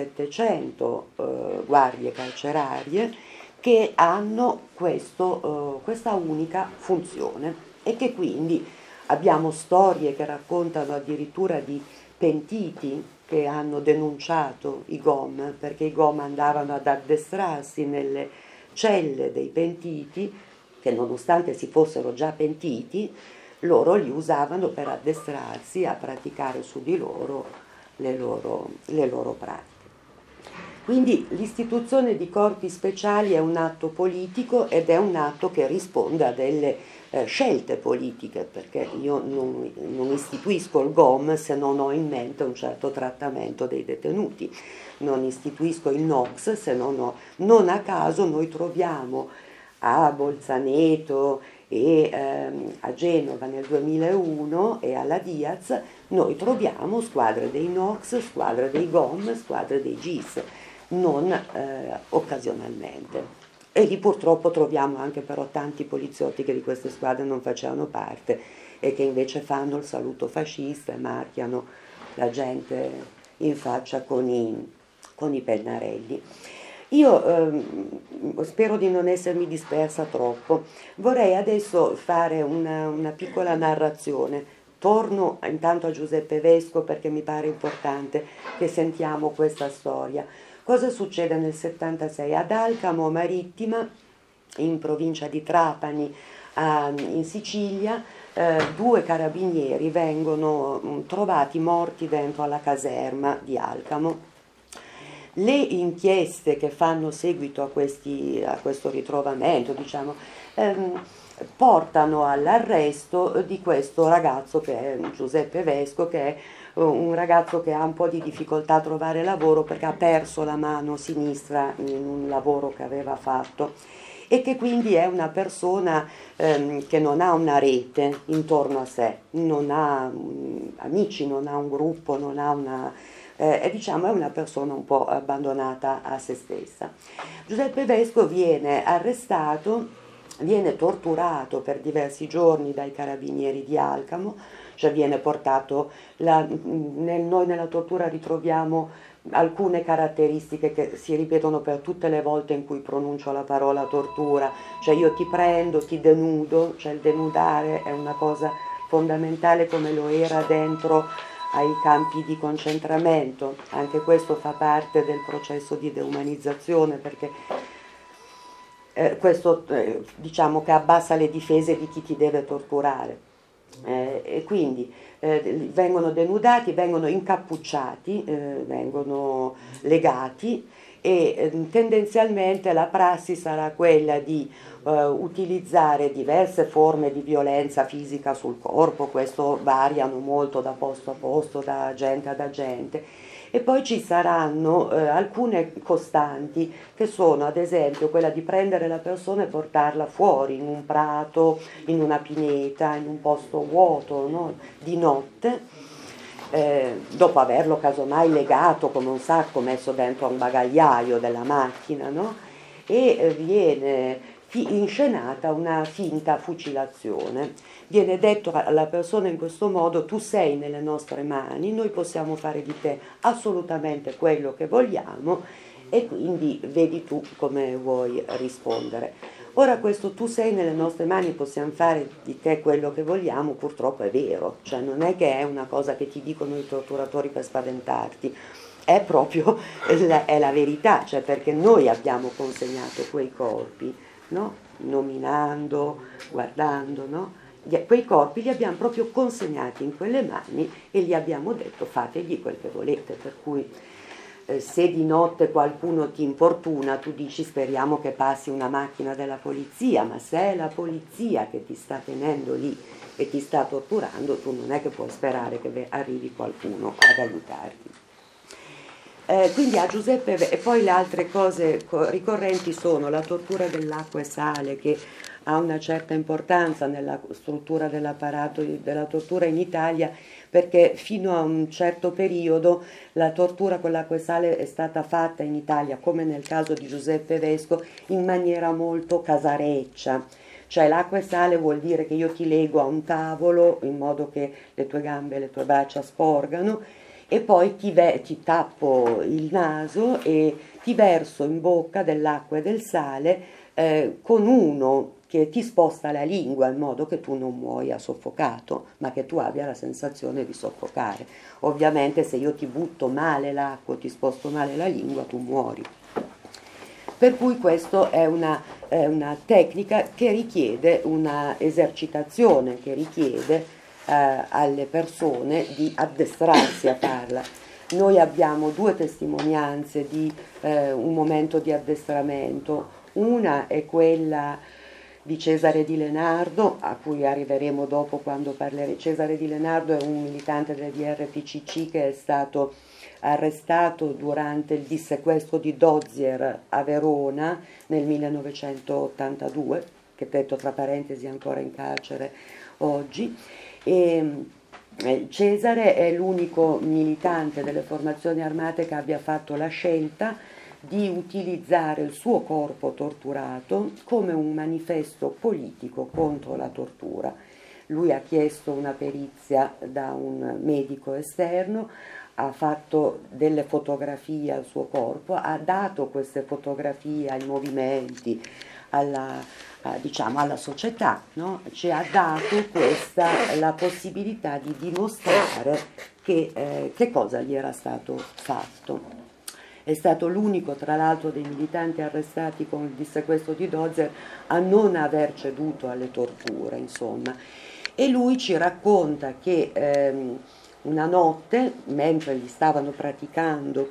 700 guardie carcerarie che hanno questa unica funzione, e che quindi abbiamo storie che raccontano addirittura di pentiti che hanno denunciato i GOM perché i GOM andavano ad addestrarsi nelle celle dei pentiti, che nonostante si fossero già pentiti, loro li usavano per addestrarsi a praticare su di loro le loro pratiche. Quindi l'istituzione di corpi speciali è un atto politico ed è un atto che risponde a delle scelte politiche, perché io non istituisco il GOM se non ho in mente un certo trattamento dei detenuti, non istituisco il NOX se non a caso noi troviamo a Bolzaneto e a Genova nel 2001 e alla Diaz noi troviamo squadre dei Nox, squadre dei GOM, squadre dei GIS, non occasionalmente. E lì purtroppo troviamo anche però tanti poliziotti che di queste squadre non facevano parte e che invece fanno il saluto fascista e marchiano la gente in faccia con i pennarelli. Io spero di non essermi dispersa troppo, vorrei adesso fare una piccola narrazione. Torno intanto a Giuseppe Vesco perché mi pare importante che sentiamo questa storia. Cosa succede nel 76? Ad Alcamo Marittima, in provincia di Trapani, in Sicilia, 2 carabinieri vengono trovati morti dentro alla caserma di Alcamo. Le inchieste che fanno seguito a questo ritrovamento, diciamo, portano all'arresto di questo ragazzo che è Giuseppe Vesco, che è un ragazzo che ha un po' di difficoltà a trovare lavoro perché ha perso la mano sinistra in un lavoro che aveva fatto e che quindi è una persona che non ha una rete intorno a sé, non ha amici, non ha un gruppo, non ha una... diciamo è una persona un po' abbandonata a se stessa. Giuseppe Vesco viene arrestato, viene torturato per diversi giorni dai carabinieri di Alcamo, cioè viene portato, noi nella tortura ritroviamo alcune caratteristiche che si ripetono per tutte le volte in cui pronuncio la parola tortura, cioè io ti prendo, ti denudo, cioè il denudare è una cosa fondamentale come lo era dentro ai campi di concentramento, anche questo fa parte del processo di deumanizzazione perché questo diciamo che abbassa le difese di chi ti deve torturare. E quindi vengono denudati, vengono incappucciati, vengono legati e tendenzialmente la prassi sarà quella di utilizzare diverse forme di violenza fisica sul corpo, questo variano molto da posto a posto, da agente ad agente. E poi ci saranno alcune costanti che sono ad esempio quella di prendere la persona e portarla fuori in un prato, in una pineta, in un posto vuoto, no? Di notte, dopo averlo casomai legato come un sacco messo dentro a un bagagliaio della macchina, no? E viene inscenata una finta fucilazione. Viene detto alla persona in questo modo: tu sei nelle nostre mani, noi possiamo fare di te assolutamente quello che vogliamo e quindi vedi tu come vuoi rispondere. Ora questo tu sei nelle nostre mani, possiamo fare di te quello che vogliamo, purtroppo è vero, cioè non è che è una cosa che ti dicono i torturatori per spaventarti, è proprio è la verità, cioè perché noi abbiamo consegnato quei corpi, no? Nominando, guardando, no? Quei corpi li abbiamo proprio consegnati in quelle mani e gli abbiamo detto fategli quel che volete, per cui se di notte qualcuno ti importuna tu dici speriamo che passi una macchina della polizia, ma se è la polizia che ti sta tenendo lì e ti sta torturando, tu non è che puoi sperare che arrivi qualcuno ad aiutarti. Quindi a Giuseppe, e poi le altre cose ricorrenti sono la tortura dell'acqua e sale, che ha una certa importanza nella struttura dell'apparato della tortura in Italia, perché fino a un certo periodo la tortura con l'acqua e sale è stata fatta in Italia, come nel caso di Giuseppe Vesco, in maniera molto casareccia. Cioè l'acqua e sale vuol dire che io ti lego a un tavolo in modo che le tue gambe e le tue braccia sporgano e poi ti tappo il naso e ti verso in bocca dell'acqua e del sale con uno che ti sposta la lingua in modo che tu non muoia soffocato, ma che tu abbia la sensazione di soffocare. Ovviamente se io ti butto male l'acqua, ti sposto male la lingua, tu muori. Per cui questa è una tecnica che richiede una esercitazione, che richiede alle persone di addestrarsi a farla. Noi abbiamo 2 testimonianze di un momento di addestramento. Una è quella di Cesare Di Lenardo, a cui arriveremo dopo quando parleremo. Cesare Di Lenardo è un militante del DRPCC che è stato arrestato durante il dissequestro di Dozier a Verona nel 1982, che detto tra parentesi è ancora in carcere oggi. E Cesare è l'unico militante delle formazioni armate che abbia fatto la scelta di utilizzare il suo corpo torturato come un manifesto politico contro la tortura. Lui ha chiesto una perizia da un medico esterno, ha fatto delle fotografie al suo corpo, ha dato queste fotografie ai movimenti, diciamo alla società, no? Ci ha dato la possibilità di dimostrare che cosa gli era stato fatto. È stato l'unico, tra l'altro, dei militanti arrestati con il dissequestro di Dozer a non aver ceduto alle torture, insomma. E lui ci racconta che una notte, mentre gli stavano praticando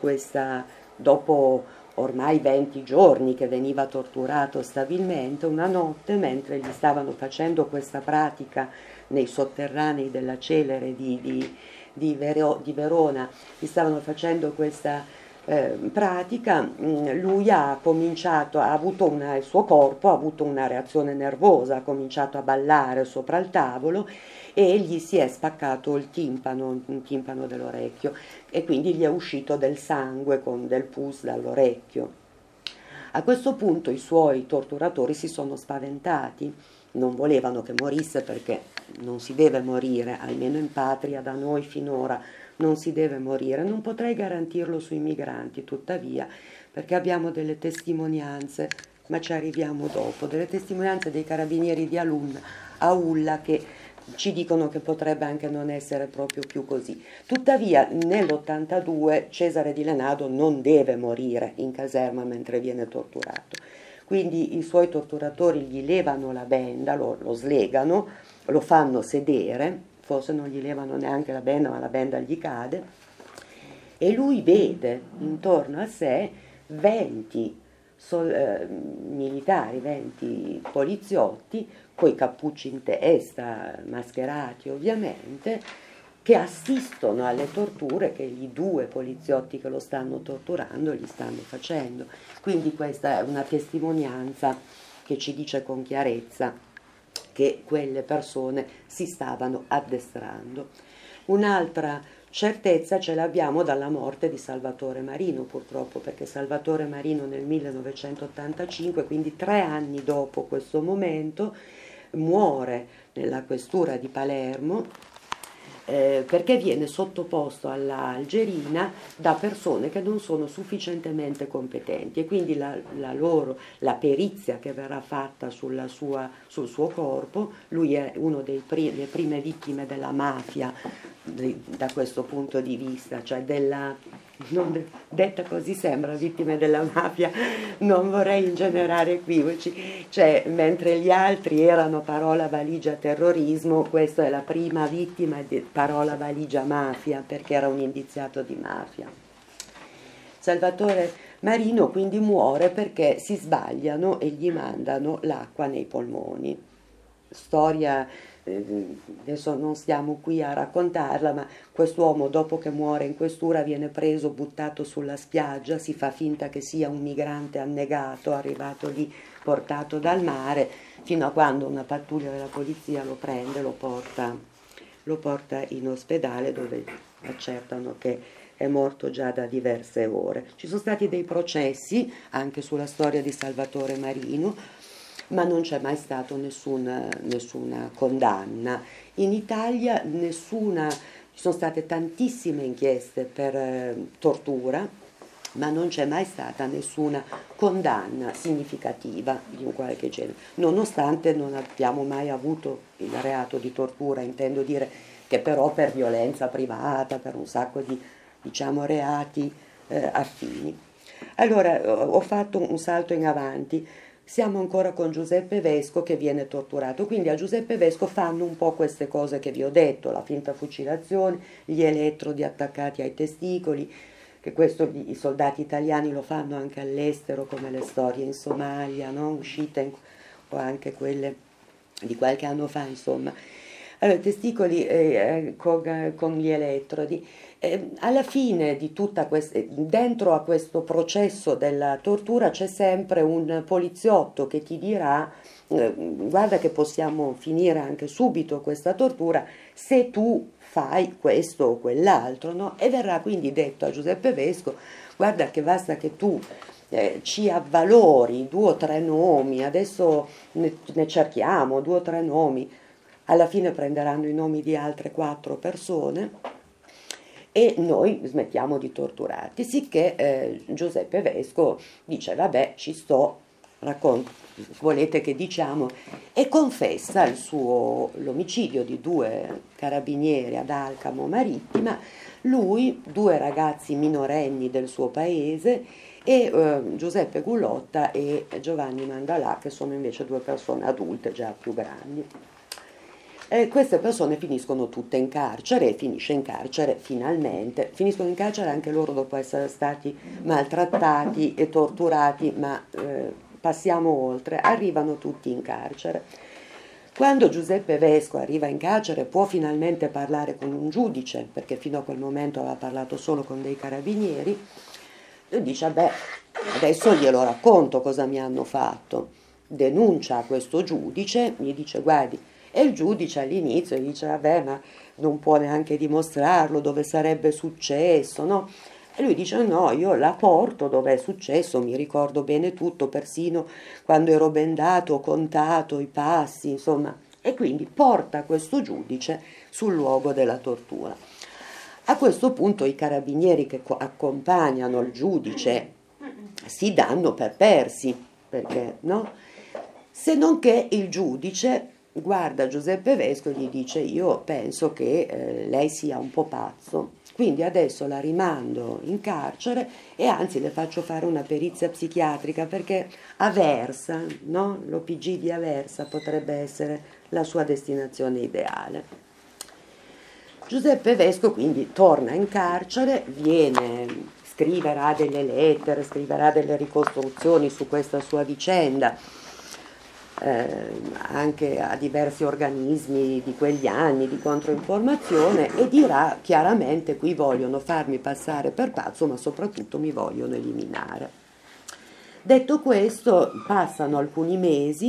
dopo ormai 20 giorni che veniva torturato stabilmente, una notte, mentre gli stavano facendo questa pratica nei sotterranei della Celere di Verona, gli stavano facendo questa pratica, lui ha cominciato, il suo corpo ha avuto una reazione nervosa, ha cominciato a ballare sopra il tavolo e gli si è spaccato il timpano dell'orecchio e quindi gli è uscito del sangue con del pus dall'orecchio. A questo punto i suoi torturatori si sono spaventati, non volevano che morisse perché non si deve morire, almeno in patria da noi finora non si deve morire, non potrei garantirlo sui migranti tuttavia, perché abbiamo delle testimonianze, ma ci arriviamo dopo, delle testimonianze dei carabinieri di Aulla che ci dicono che potrebbe anche non essere proprio più così. Tuttavia nell'82 Cesare di Lenado non deve morire in caserma mentre viene torturato, quindi i suoi torturatori gli levano la benda, lo slegano, lo fanno sedere, forse non gli levano neanche la benda, ma la benda gli cade, e lui vede intorno a sé 20 militari, 20 poliziotti, coi cappucci in testa, mascherati ovviamente, che assistono alle torture che i 2 poliziotti che lo stanno torturando gli stanno facendo. Quindi questa è una testimonianza che ci dice con chiarezza che quelle persone si stavano addestrando. Un'altra certezza ce l'abbiamo dalla morte di Salvatore Marino, purtroppo, perché Salvatore Marino nel 1985, quindi 3 anni dopo questo momento, muore nella questura di Palermo perché viene sottoposto alla algerina da persone che non sono sufficientemente competenti, e quindi la perizia che verrà fatta sul suo corpo, lui è uno delle prime vittime della mafia da questo punto di vista, cioè detta così sembra vittime della mafia, non vorrei ingenerare qui, cioè mentre gli altri erano parola valigia terrorismo, questa è la prima vittima di parola valigia mafia, perché era un indiziato di mafia. Salvatore Marino quindi muore perché si sbagliano e gli mandano l'acqua nei polmoni. Storia, adesso non stiamo qui a raccontarla, ma quest'uomo dopo che muore in questura viene preso, buttato sulla spiaggia, si fa finta che sia un migrante annegato, arrivato lì, portato dal mare, fino a quando una pattuglia della polizia lo prende, lo porta in ospedale, dove accertano che è morto già da diverse ore. Ci sono stati dei processi anche sulla storia di Salvatore Marino, ma non c'è mai stata nessuna condanna. In Italia ci sono state tantissime inchieste per tortura, ma non c'è mai stata nessuna condanna significativa di un qualche genere, nonostante non abbiamo mai avuto il reato di tortura, intendo dire che però per violenza privata, per un sacco di, diciamo, reati affini. Allora, ho fatto un salto in avanti. Siamo ancora con Giuseppe Vesco che viene torturato, quindi a Giuseppe Vesco fanno un po' queste cose che vi ho detto, la finta fucilazione, gli elettrodi attaccati ai testicoli, che questo i soldati italiani lo fanno anche all'estero, come le storie in Somalia, no? Uscite o anche quelle di qualche anno fa, insomma. Allora, i testicoli con gli elettrodi. Alla fine di tutta dentro a questo processo della tortura c'è sempre un poliziotto che ti dirà guarda che possiamo finire anche subito questa tortura se tu fai questo o quell'altro, no? E verrà quindi detto a Giuseppe Vesco: guarda che basta che tu ci avvalori 2 o 3 nomi, adesso ne cerchiamo 2 o 3 nomi, alla fine prenderanno i nomi di altre 4 persone e noi smettiamo di torturarti, sicché Giuseppe Vesco dice vabbè, ci sto, volete che diciamo, e confessa l'omicidio di 2 carabinieri ad Alcamo Marittima, lui, 2 ragazzi minorenni del suo paese e Giuseppe Gullotta e Giovanni Mandalà, che sono invece 2 persone adulte già più grandi. Queste persone finiscono tutte in carcere e finisce in carcere finalmente. Finiscono in carcere anche loro dopo essere stati maltrattati e torturati, ma passiamo oltre, arrivano tutti in carcere. Quando Giuseppe Vesco arriva in carcere può finalmente parlare con un giudice, perché fino a quel momento aveva parlato solo con dei carabinieri, e dice beh, adesso glielo racconto cosa mi hanno fatto. Denuncia questo giudice, gli dice guardi, e il giudice all'inizio gli dice vabbè, ma non può neanche dimostrarlo dove sarebbe successo, no? E lui dice no, io la porto dove è successo, mi ricordo bene tutto, persino quando ero bendato, ho contato i passi, insomma, e quindi porta questo giudice sul luogo della tortura. A questo punto i carabinieri che accompagnano il giudice si danno per persi, perché no? Se non che il giudice guarda Giuseppe Vesco e gli dice io penso che lei sia un po' pazzo, quindi adesso la rimando in carcere e anzi le faccio fare una perizia psichiatrica perché Aversa, no? L'OPG di Aversa potrebbe essere la sua destinazione ideale. Giuseppe Vesco quindi torna in carcere, scriverà delle lettere, scriverà delle ricostruzioni su questa sua vicenda, anche a diversi organismi di quegli anni di controinformazione, e dirà chiaramente qui vogliono farmi passare per pazzo ma soprattutto mi vogliono eliminare. Detto questo, passano alcuni mesi,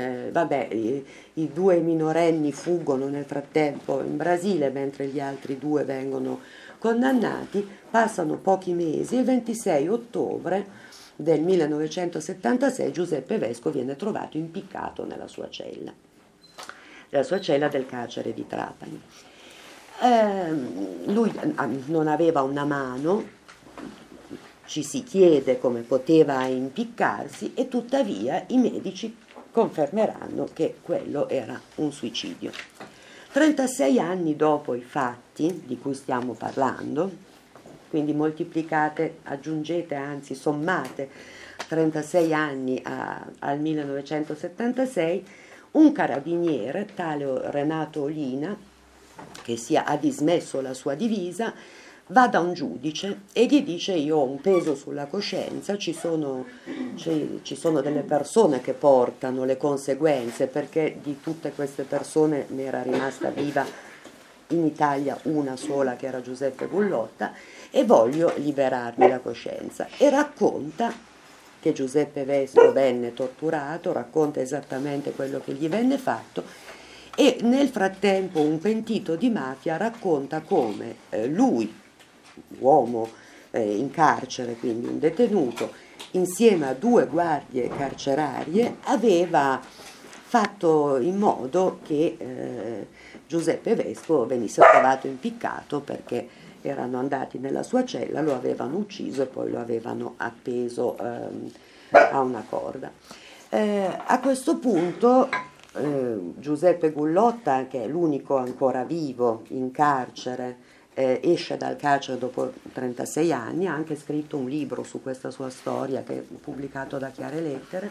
i 2 minorenni fuggono nel frattempo in Brasile mentre gli altri 2 vengono condannati, passano pochi mesi e il 26 ottobre del 1976 Giuseppe Vesco viene trovato impiccato nella sua cella del carcere di Trapani. Lui non aveva una mano, ci si chiede come poteva impiccarsi e tuttavia i medici confermeranno che quello era un suicidio. 36 anni dopo i fatti di cui stiamo parlando, quindi moltiplicate, aggiungete, anzi sommate 36 anni al 1976, un carabiniere, tale Renato Olina, che ha dismesso la sua divisa, va da un giudice e gli dice io ho un peso sulla coscienza, ci sono delle persone che portano le conseguenze, perché di tutte queste persone ne era rimasta viva in Italia una sola che era Giuseppe Gullotta, e voglio liberarmi la coscienza. E racconta che Giuseppe Vesco venne torturato, racconta esattamente quello che gli venne fatto, e nel frattempo un pentito di mafia racconta come lui, uomo in carcere, quindi un detenuto, insieme a 2 guardie carcerarie, aveva fatto in modo che Giuseppe Vesco venisse trovato impiccato perché erano andati nella sua cella, lo avevano ucciso e poi lo avevano appeso a una corda. A questo punto Giuseppe Gullotta, che è l'unico ancora vivo in carcere, esce dal carcere dopo 36 anni, ha anche scritto un libro su questa sua storia che è pubblicato da Chiare Lettere,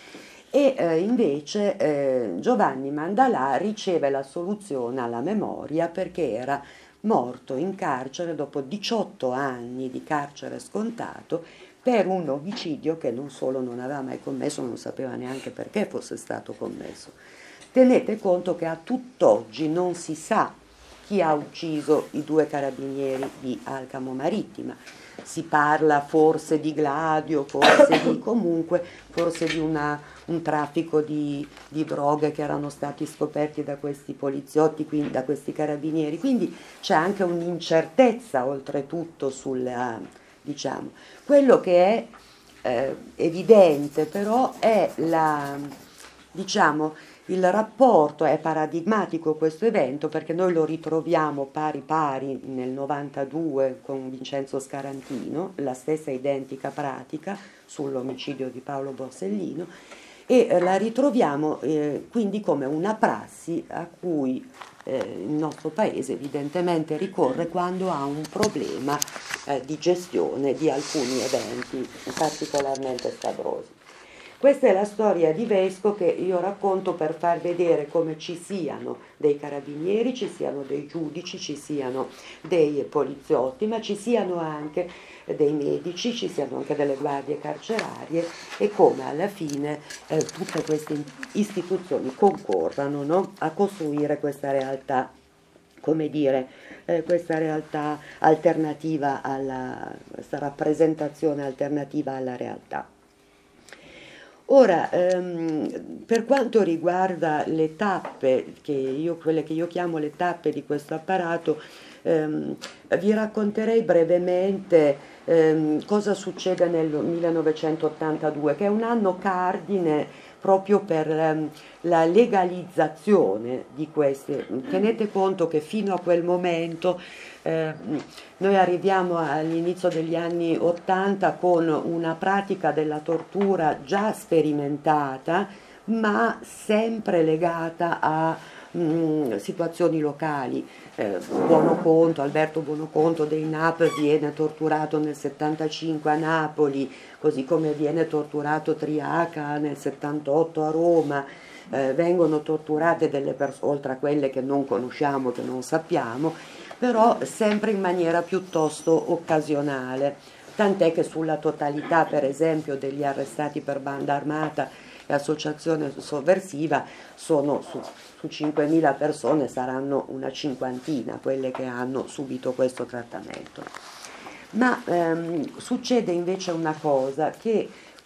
e invece Giovanni Mandalà riceve l'assoluzione alla memoria perché era morto in carcere dopo 18 anni di carcere scontato per un omicidio che non solo non aveva mai commesso, non sapeva neanche perché fosse stato commesso. Tenete conto che a tutt'oggi non si sa chi ha ucciso i 2 carabinieri di Alcamo Marittima. Si parla forse di Gladio, forse di un traffico di droghe che erano stati scoperti da questi poliziotti, quindi da questi carabinieri, quindi c'è anche un'incertezza oltretutto sulla, diciamo. Quello che è evidente però è diciamo, il rapporto, è paradigmatico questo evento perché noi lo ritroviamo pari pari nel 92 con Vincenzo Scarantino, la stessa identica pratica sull'omicidio di Paolo Borsellino, e la ritroviamo quindi come una prassi a cui il nostro paese evidentemente ricorre quando ha un problema di gestione di alcuni eventi particolarmente scabrosi. Questa è la storia di Vesco che io racconto per far vedere come ci siano dei carabinieri, ci siano dei giudici, ci siano dei poliziotti, ma ci siano anche dei medici, ci siano anche delle guardie carcerarie e come alla fine tutte queste istituzioni concorrano, no, a costruire questa realtà, come dire, questa realtà alternativa questa rappresentazione alternativa alla realtà. Ora, per quanto riguarda le tappe, quelle che io chiamo le tappe di questo apparato, vi racconterei brevemente cosa succede nel 1982, che è un anno cardine proprio per la legalizzazione di queste. Tenete conto che fino a quel momento noi arriviamo all'inizio degli anni 80 con una pratica della tortura già sperimentata, ma sempre legata a situazioni locali. Alberto Buonoconto dei NAP viene torturato nel 75 a Napoli, così come viene torturato Triaca nel 78 a Roma. Vengono torturate delle persone, oltre a quelle che non conosciamo, che non sappiamo, però sempre in maniera piuttosto occasionale, tant'è che sulla totalità, per esempio, degli arrestati per banda armata e associazione sovversiva, sono su 5.000 persone saranno una cinquantina quelle che hanno subito questo trattamento. Ma succede invece una cosa, che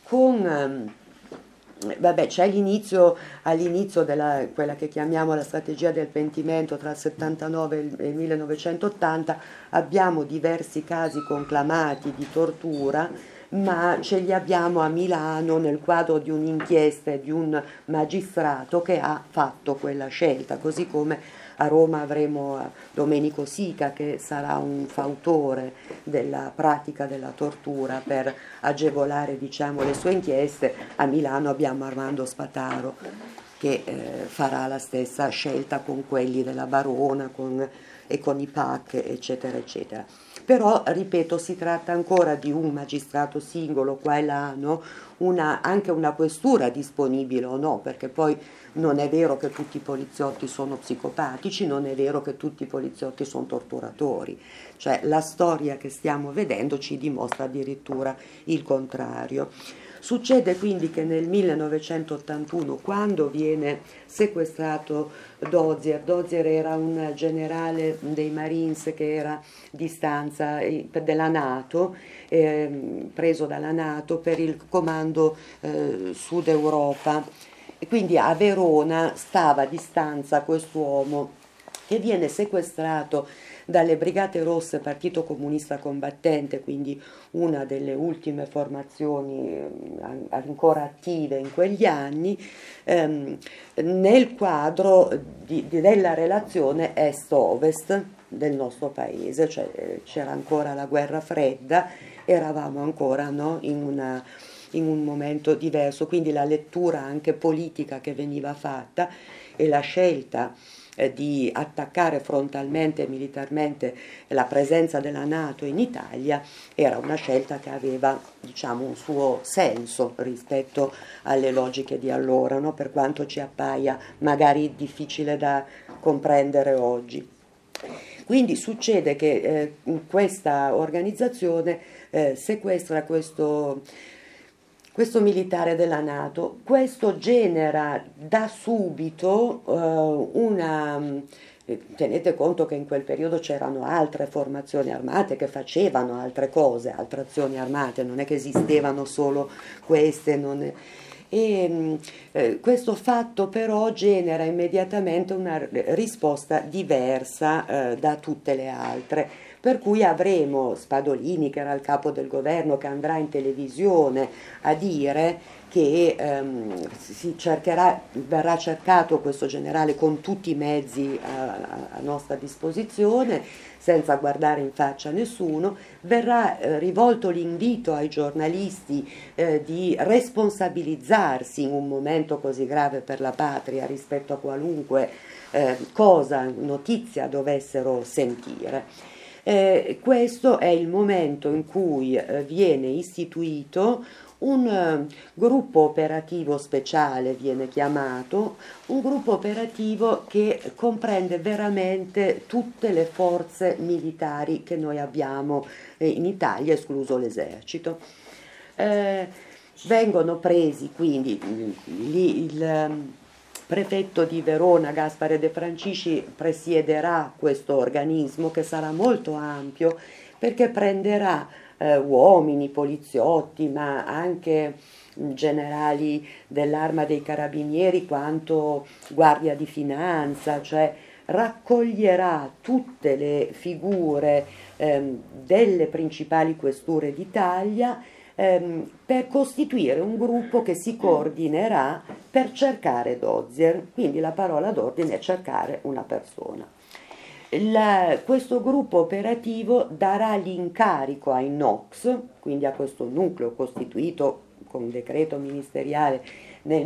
c'è all'inizio della quella che chiamiamo la strategia del pentimento tra il 79 e il 1980 abbiamo diversi casi conclamati di tortura, ma ce li abbiamo a Milano nel quadro di un'inchiesta di un magistrato che ha fatto quella scelta, così come a Roma avremo Domenico Sica che sarà un fautore della pratica della tortura per agevolare, diciamo, le sue inchieste. A Milano abbiamo Armando Spataro che farà la stessa scelta con quelli della Barona e con i PAC, eccetera, eccetera. Però, ripeto, si tratta ancora di un magistrato singolo, qua e là, no? Anche una questura disponibile o no, perché poi non è vero che tutti i poliziotti sono psicopatici, non è vero che tutti i poliziotti sono torturatori, cioè la storia che stiamo vedendo ci dimostra addirittura il contrario. Succede quindi che nel 1981, quando viene sequestrato Dozier era un generale dei Marines che era di stanza della NATO, preso dalla NATO per il comando Sud Europa, e quindi a Verona stava di stanza quest'uomo che viene sequestrato dalle Brigate Rosse Partito Comunista Combattente, quindi una delle ultime formazioni ancora attive in quegli anni, nel quadro della relazione est-ovest del nostro paese, cioè c'era ancora la guerra fredda, eravamo ancora, no, in un momento diverso, quindi la lettura anche politica che veniva fatta e la scelta di attaccare frontalmente e militarmente la presenza della NATO in Italia era una scelta che aveva, diciamo, un suo senso rispetto alle logiche di allora, no? Per quanto ci appaia magari difficile da comprendere oggi. Quindi succede che questa organizzazione sequestra questo militare della NATO. Questo genera da subito tenete conto che in quel periodo c'erano altre formazioni armate che facevano altre cose, altre azioni armate, non è che esistevano solo queste. Questo fatto però genera immediatamente una risposta diversa da tutte le altre, per cui avremo Spadolini, che era il capo del governo, che andrà in televisione a dire che verrà cercato questo generale con tutti i mezzi a nostra disposizione, senza guardare in faccia a nessuno, verrà rivolto l'invito ai giornalisti di responsabilizzarsi in un momento così grave per la patria rispetto a qualunque notizia dovessero sentire. Questo è il momento in cui viene istituito un gruppo operativo speciale, viene chiamato, un gruppo operativo che comprende veramente tutte le forze militari che noi abbiamo in Italia, escluso l'esercito. Vengono presi quindi il prefetto di Verona, Gaspare De Francisci, presiederà questo organismo che sarà molto ampio, perché prenderà uomini, poliziotti, ma anche generali dell'Arma dei Carabinieri quanto Guardia di Finanza, cioè raccoglierà tutte le figure delle principali questure d'Italia per costituire un gruppo che si coordinerà per cercare Dozier. Quindi la parola d'ordine è cercare una persona. Questo gruppo operativo darà l'incarico ai NOx, quindi a questo nucleo costituito con decreto ministeriale nel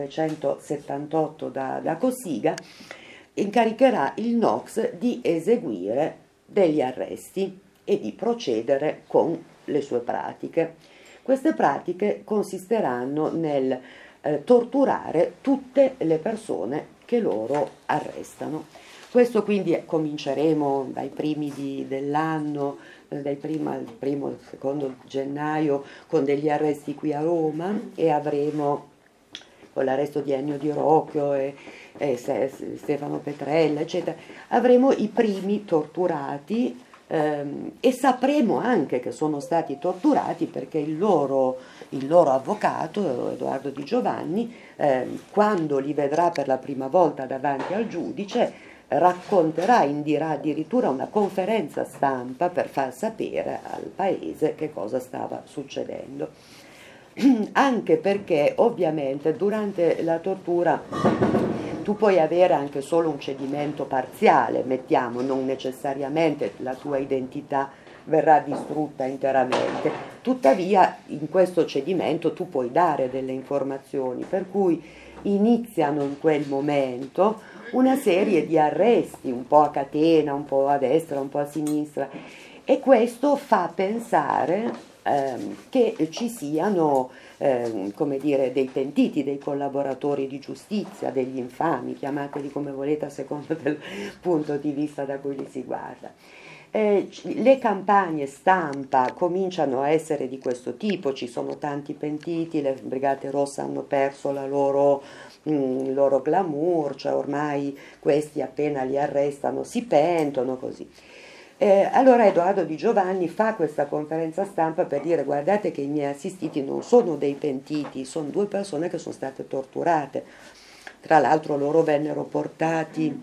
1978 da Cossiga, incaricherà il NOx di eseguire degli arresti e di procedere con le sue pratiche. Queste pratiche consisteranno nel torturare tutte le persone che loro arrestano. Questo quindi cominceremo dai primi dell'anno, dal primo al secondo gennaio, con degli arresti qui a Roma, e avremo con l'arresto di Ennio Di Rocchio e Stefano Petrella, eccetera, avremo i primi torturati e sapremo anche che sono stati torturati perché il loro avvocato, Edoardo Di Giovanni, quando li vedrà per la prima volta davanti al giudice, racconterà, indirà addirittura una conferenza stampa per far sapere al paese che cosa stava succedendo. Anche perché ovviamente durante la tortura tu puoi avere anche solo un cedimento parziale, mettiamo, non necessariamente la tua identità verrà distrutta interamente, tuttavia in questo cedimento tu puoi dare delle informazioni, per cui iniziano in quel momento una serie di arresti, un po' a catena, un po' a destra, un po' a sinistra, e questo fa pensare che ci siano come dire, dei pentiti, dei collaboratori di giustizia, degli infami, chiamateli come volete a seconda del punto di vista da cui li si guarda. Le campagne stampa cominciano a essere di questo tipo, ci sono tanti pentiti, le Brigate Rosse hanno perso il loro glamour, cioè ormai questi appena li arrestano si pentono, così. Allora Edoardo Di Giovanni fa questa conferenza stampa per dire: guardate che i miei assistiti non sono dei pentiti, sono due persone che sono state torturate. Tra l'altro loro vennero portati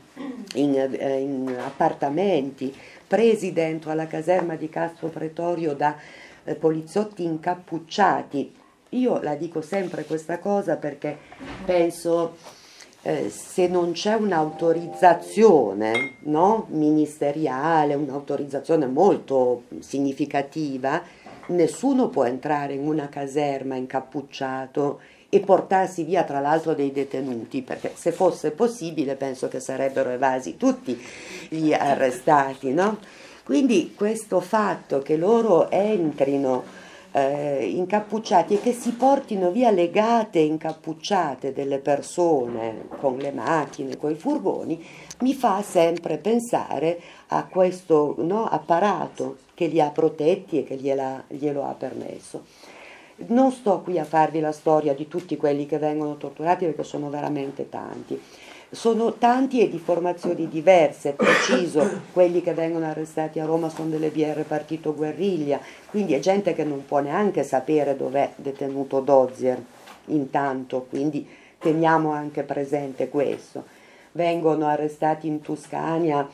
in appartamenti, presi dentro alla caserma di Castro Pretorio da poliziotti incappucciati. Io la dico sempre questa cosa perché penso, se non c'è un'autorizzazione, no, ministeriale, un'autorizzazione molto significativa, nessuno può entrare in una caserma incappucciato e portarsi via tra l'altro dei detenuti, perché se fosse possibile penso che sarebbero evasi tutti gli arrestati, no? Quindi questo fatto che loro entrino incappucciati e che si portino via legate e incappucciate delle persone con le macchine, con i furgoni, mi fa sempre pensare a questo, no, apparato che li ha protetti e che glielo ha permesso. Non sto qui a farvi la storia di tutti quelli che vengono torturati perché sono veramente tanti. sono tanti e di formazioni diverse, preciso, quelli che vengono arrestati a Roma sono delle BR Partito Guerriglia, quindi è gente che non può neanche sapere dov'è detenuto Dozier intanto, quindi teniamo anche presente questo. Vengono arrestati in Tuscania.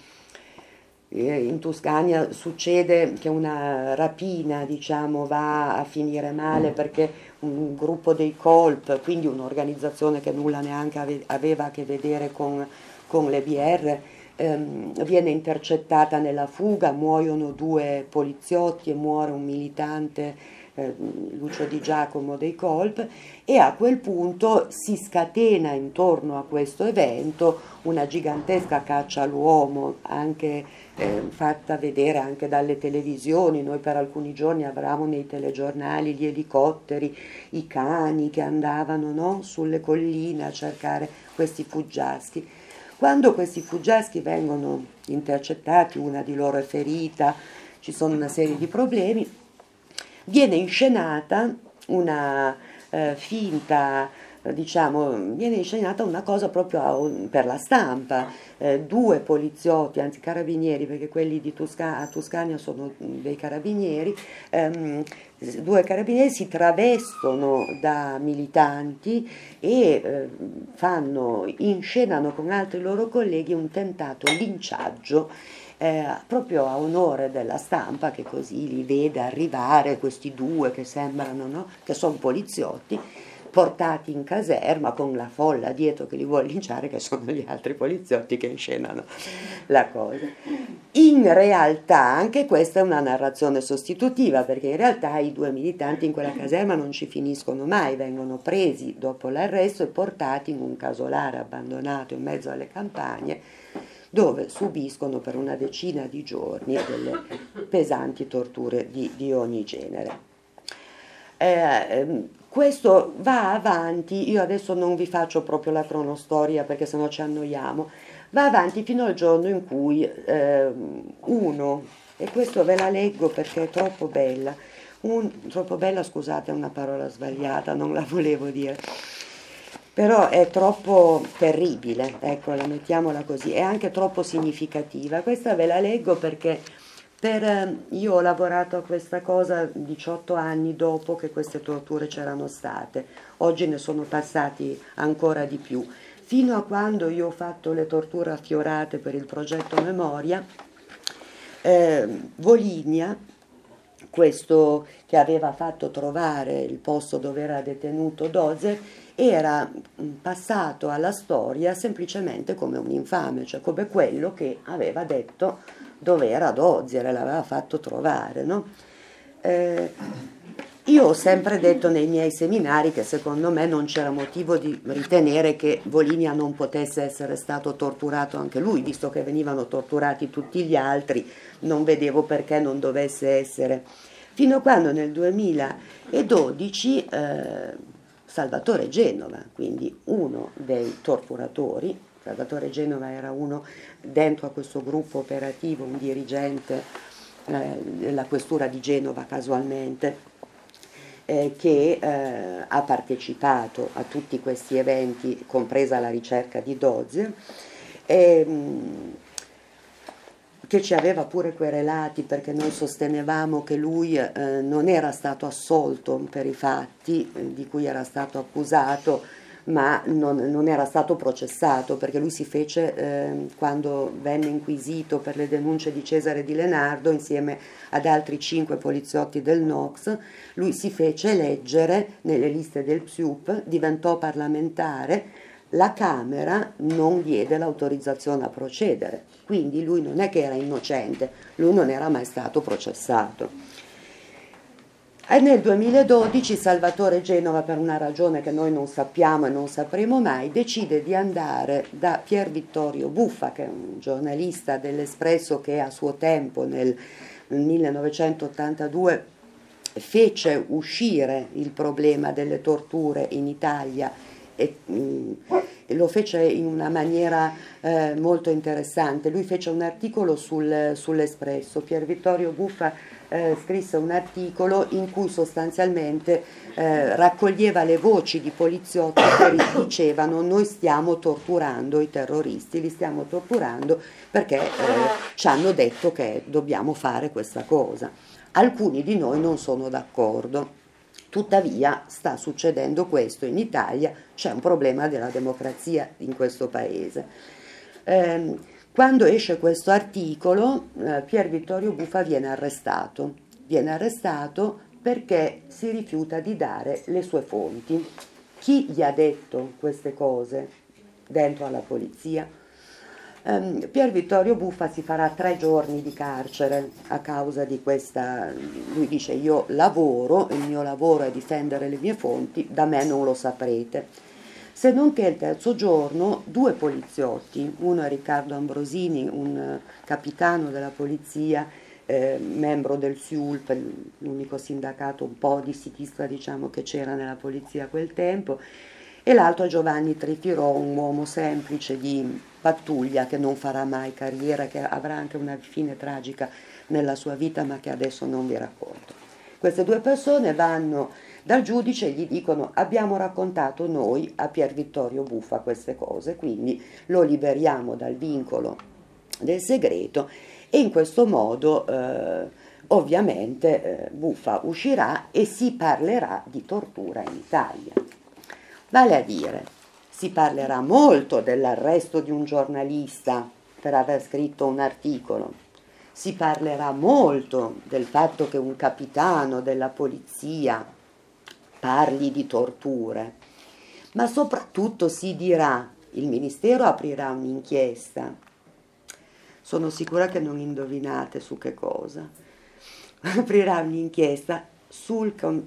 In Tuscania succede che una rapina, diciamo, va a finire male perché un gruppo dei Colp, quindi un'organizzazione che nulla neanche aveva a che vedere con le BR, viene intercettata nella fuga, muoiono 2 poliziotti e muore un militante, Lucio Di Giacomo dei Colp, e a quel punto si scatena intorno a questo evento una gigantesca caccia all'uomo, anche fatta vedere anche dalle televisioni. Noi per alcuni giorni avevamo nei telegiornali gli elicotteri, i cani che andavano, no, sulle colline a cercare questi fuggiaschi. Quando questi fuggiaschi vengono intercettati, una di loro è ferita, ci sono una serie di problemi, viene inscenata una finta, viene inscenata una cosa proprio per la stampa. 2 poliziotti, anzi carabinieri, perché quelli di a Tuscania sono dei carabinieri, 2 carabinieri si travestono da militanti e inscenano con altri loro colleghi un tentato linciaggio, proprio a onore della stampa, che così li vede arrivare questi 2 che sembrano, no? Che sono poliziotti, portati in caserma con la folla dietro che li vuole linciare, che sono gli altri poliziotti che inscenano la cosa. In realtà anche questa è una narrazione sostitutiva, perché in realtà i 2 militanti in quella caserma non ci finiscono mai, vengono presi dopo l'arresto e portati in un casolare abbandonato in mezzo alle campagne, dove subiscono per una decina di giorni delle pesanti torture di ogni genere. Questo va avanti, io adesso non vi faccio proprio la cronostoria perché sennò ci annoiamo, va avanti fino al giorno in cui uno, e questo ve la leggo perché è troppo bella, troppo bella, scusate, è una parola sbagliata, non la volevo dire, però è troppo terribile, ecco, la mettiamola così, è anche troppo significativa. Questa ve la leggo perché io ho lavorato a questa cosa 18 anni dopo che queste torture c'erano state, oggi ne sono passati ancora di più. Fino a quando io ho fatto le torture affiorate per il progetto Memoria, Volinia, questo che aveva fatto trovare il posto dove era detenuto Dozier, era passato alla storia semplicemente come un infame, cioè come quello che aveva detto dove era Dozier e l'aveva fatto trovare, no? Io ho sempre detto nei miei seminari che secondo me non c'era motivo di ritenere che Volinia non potesse essere stato torturato anche lui, visto che venivano torturati tutti gli altri, non vedevo perché non dovesse essere. Fino a quando nel 2012 Salvatore Genova, quindi uno dei torturatori, Salvatore Genova era uno dentro a questo gruppo operativo, un dirigente della questura di Genova casualmente, che ha partecipato a tutti questi eventi, compresa la ricerca di Dozier, che ci aveva pure querelati perché noi sostenevamo che lui non era stato assolto per i fatti di cui era stato accusato, ma non era stato processato, perché lui si fece, quando venne inquisito per le denunce di Cesare Di Lenardo insieme ad altri 5 poliziotti del NOX, lui si fece eleggere nelle liste del PSUP, diventò parlamentare, la Camera non diede l'autorizzazione a procedere, quindi lui non è che era innocente, lui non era mai stato processato. E nel 2012 Salvatore Genova, per una ragione che noi non sappiamo e non sapremo mai, decide di andare da Pier Vittorio Buffa, che è un giornalista dell'Espresso che a suo tempo nel 1982 fece uscire il problema delle torture in Italia e lo fece in una maniera molto interessante. Lui fece un articolo sull'Espresso. Pier Vittorio Buffa scrisse un articolo in cui sostanzialmente raccoglieva le voci di poliziotti che dicevano: noi stiamo torturando i terroristi, li stiamo torturando perché ci hanno detto che dobbiamo fare questa cosa. Alcuni di noi non sono d'accordo. Tuttavia sta succedendo questo in Italia, c'è un problema della democrazia in questo paese. Quando esce questo articolo, Pier Vittorio Buffa viene arrestato perché si rifiuta di dare le sue fonti. Chi gli ha detto queste cose dentro alla polizia? Pier Vittorio Buffa si farà 3 giorni di carcere a causa di questa. Lui dice: io lavoro, il mio lavoro è difendere le mie fonti, da me non lo saprete. Se non che il terzo giorno 2 poliziotti, uno è Riccardo Ambrosini, un capitano della polizia, membro del SIULP, l'unico sindacato un po' di sinistra, diciamo, che c'era nella polizia a quel tempo, e l'altro è Giovanni Trifirò, un uomo semplice di pattuglia che non farà mai carriera, che avrà anche una fine tragica nella sua vita, ma che adesso non vi racconto. Queste 2 persone vanno dal giudice e gli dicono: abbiamo raccontato noi a Pier Vittorio Buffa queste cose, quindi lo liberiamo dal vincolo del segreto, e in questo modo ovviamente Buffa uscirà e si parlerà di tortura in Italia. Vale a dire, si parlerà molto dell'arresto di un giornalista per aver scritto un articolo, si parlerà molto del fatto che un capitano della polizia parli di torture, ma soprattutto si dirà: il Ministero aprirà un'inchiesta. Sono sicura che non indovinate su che cosa. Aprirà un'inchiesta su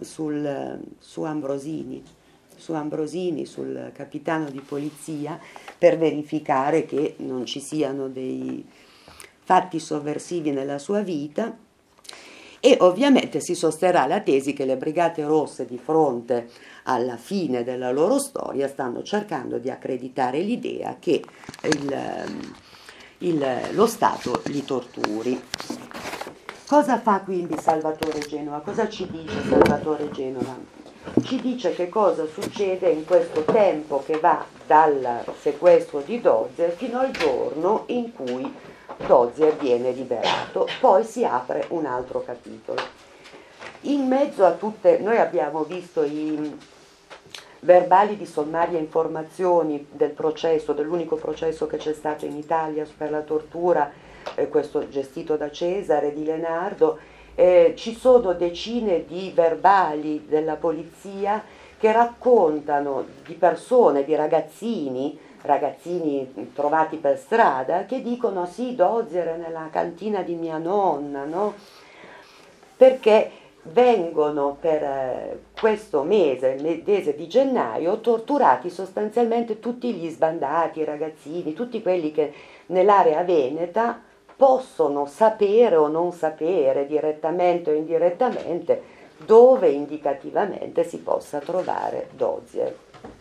Ambrosini, sul capitano di polizia, per verificare che non ci siano dei fatti sovversivi nella sua vita, e ovviamente si sosterrà la tesi che le Brigate Rosse, di fronte alla fine della loro storia, stanno cercando di accreditare l'idea che lo Stato li torturi. Cosa fa quindi Salvatore Genova? Cosa ci dice Salvatore Genova? Ci dice che cosa succede in questo tempo che va dal sequestro di Dozier fino al giorno in cui Dozier viene liberato. Poi si apre un altro capitolo. In mezzo a tutte, noi abbiamo visto i verbali di sommarie informazioni del processo, dell'unico processo che c'è stato in Italia per la tortura, questo gestito da Cesare, di Lenardo. Ci sono decine di verbali della polizia che raccontano di persone, di ragazzini trovati per strada, che dicono: sì, Dozier è nella cantina di mia nonna, no? Perché vengono per questo mese, il mese di gennaio, torturati sostanzialmente tutti gli sbandati, i ragazzini, tutti quelli che nell'area veneta possono sapere o non sapere, direttamente o indirettamente, dove indicativamente si possa trovare Dozier.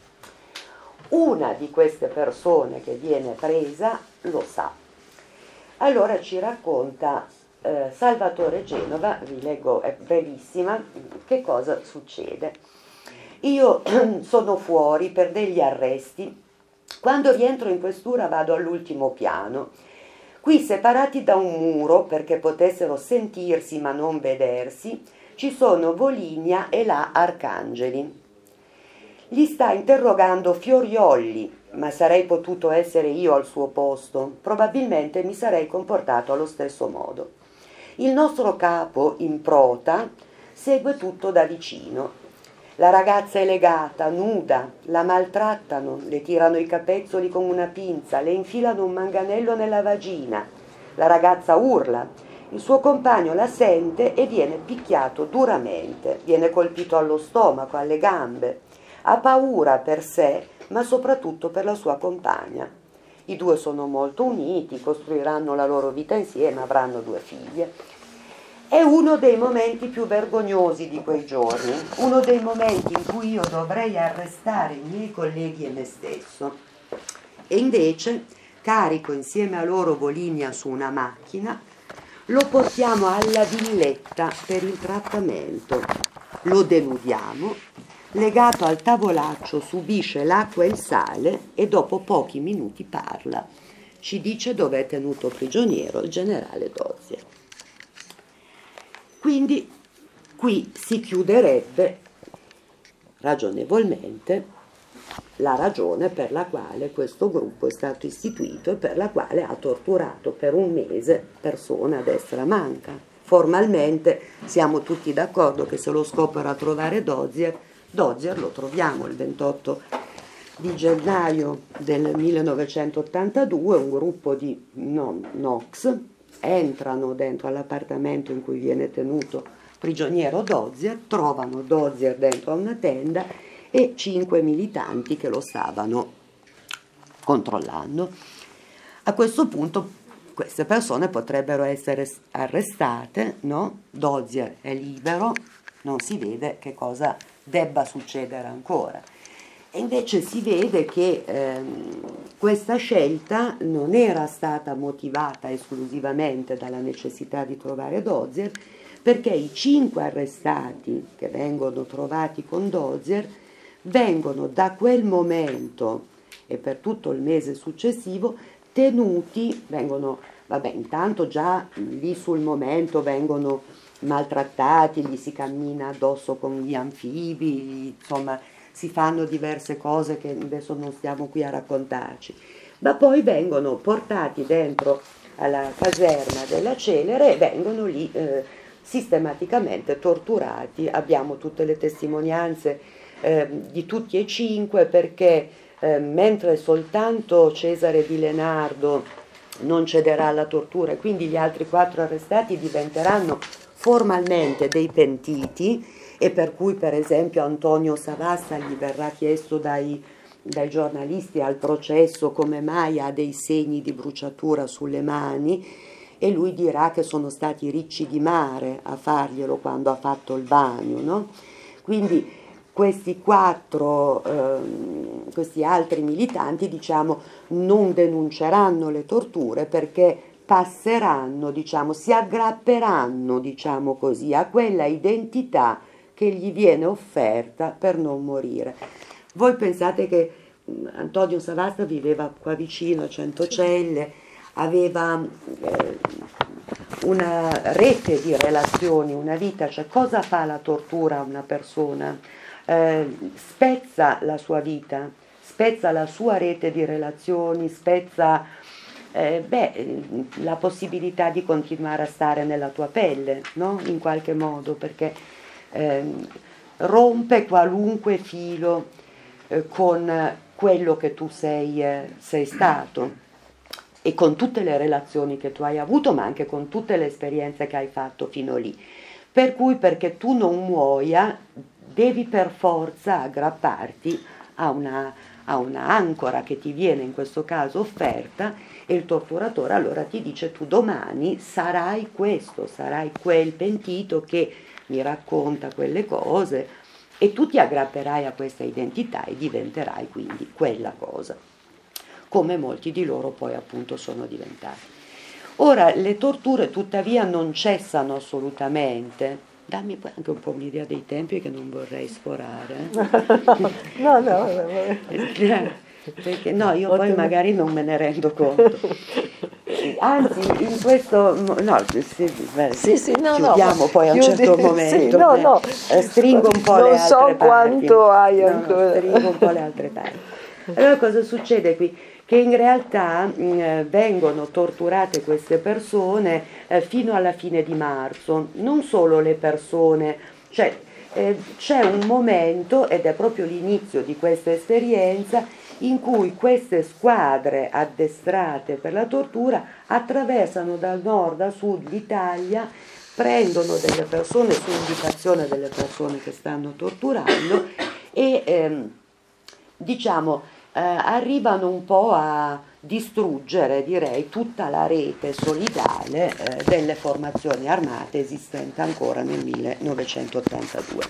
Una di queste persone che viene presa lo sa. Allora ci racconta Salvatore Genova, vi leggo, è brevissima, che cosa succede. Io sono fuori per degli arresti. Quando rientro in questura vado all'ultimo piano. Qui, separati da un muro perché potessero sentirsi ma non vedersi, ci sono Volinia e là Arcangeli. Gli sta interrogando Fioriolli, ma sarei potuto essere io al suo posto. Probabilmente mi sarei comportato allo stesso modo. Il nostro capo, in prota, segue tutto da vicino. La ragazza è legata, nuda, la maltrattano, le tirano i capezzoli con una pinza, le infilano un manganello nella vagina. La ragazza urla, il suo compagno la sente e viene picchiato duramente, viene colpito allo stomaco, alle gambe. Ha paura per sé, ma soprattutto per la sua compagna. I 2 sono molto uniti, costruiranno la loro vita insieme, avranno 2 figlie. È uno dei momenti più vergognosi di quei giorni, uno dei momenti in cui io dovrei arrestare i miei colleghi e me stesso. E invece carico insieme a loro Volinia su una macchina, lo portiamo alla villetta per il trattamento, lo denudiamo, legato al tavolaccio subisce l'acqua e il sale e dopo pochi minuti parla. Ci dice dove è tenuto prigioniero il generale Dozier. Quindi qui si chiuderebbe ragionevolmente la ragione per la quale questo gruppo è stato istituito e per la quale ha torturato per un mese persone a destra manca. Formalmente siamo tutti d'accordo che se lo scopo era trovare Dozier lo troviamo il 28 di gennaio del 1982, un gruppo di Nox entrano dentro all'appartamento in cui viene tenuto prigioniero Dozier, trovano Dozier dentro a una tenda e 5 militanti che lo stavano controllando. A questo punto queste persone potrebbero essere arrestate, no? Dozier è libero, non si vede che cosa debba succedere ancora. E invece si vede che questa scelta non era stata motivata esclusivamente dalla necessità di trovare Dozier, perché i 5 arrestati che vengono trovati con Dozier vengono da quel momento e per tutto il mese successivo intanto già lì sul momento vengono maltrattati, gli si cammina addosso con gli anfibi, insomma si fanno diverse cose che adesso non stiamo qui a raccontarci, ma poi vengono portati dentro alla caserma della Celere e vengono lì sistematicamente torturati. Abbiamo tutte le testimonianze di tutti e 5 perché mentre soltanto Cesare Di Lenardo non cederà alla tortura e quindi gli altri 4 arrestati diventeranno formalmente dei pentiti, e per cui per esempio Antonio Savassa gli verrà chiesto dai giornalisti al processo come mai ha dei segni di bruciatura sulle mani, e lui dirà che sono stati i ricci di mare a farglielo quando ha fatto il bagno, no? Quindi questi altri militanti, diciamo, non denunceranno le torture perché passeranno, diciamo, si aggrapperanno, diciamo così, a quella identità che gli viene offerta per non morire. Voi pensate che Antonio Savasta viveva qua vicino a Centocelle, aveva una rete di relazioni, una vita, cioè cosa fa la tortura a una persona? Spezza la sua vita, spezza la sua rete di relazioni, spezza la possibilità di continuare a stare nella tua pelle, no? In qualche modo, perché rompe qualunque filo con quello che tu sei stato e con tutte le relazioni che tu hai avuto, ma anche con tutte le esperienze che hai fatto fino lì. Per cui, perché tu non muoia, devi per forza aggrapparti a una ancora che ti viene in questo caso offerta, e il torturatore allora ti dice: tu domani sarai questo, sarai quel pentito che mi racconta quelle cose, e tu ti aggrapperai a questa identità e diventerai quindi quella cosa, come molti di loro poi appunto sono diventati. Ora, le torture tuttavia non cessano assolutamente. Dammi poi anche un po' un'idea dei tempi che non vorrei sforare. No. Perché no, io poi magari non me ne rendo conto. Anzi, in questo chiudiamo poi a un certo momento. Stringo un po' le altre parti. Non so quanto hai ancora. Stringo un po' le altre parti. Allora cosa succede qui? Che in realtà vengono torturate queste persone fino alla fine di marzo. Non solo le persone, cioè c'è un momento, ed è proprio l'inizio di questa esperienza, in cui queste squadre addestrate per la tortura attraversano dal nord a sud l'Italia, prendono delle persone su indicazione delle persone che stanno torturando e arrivano un po' a distruggere, direi, tutta la rete solidale delle formazioni armate esistente ancora nel 1982.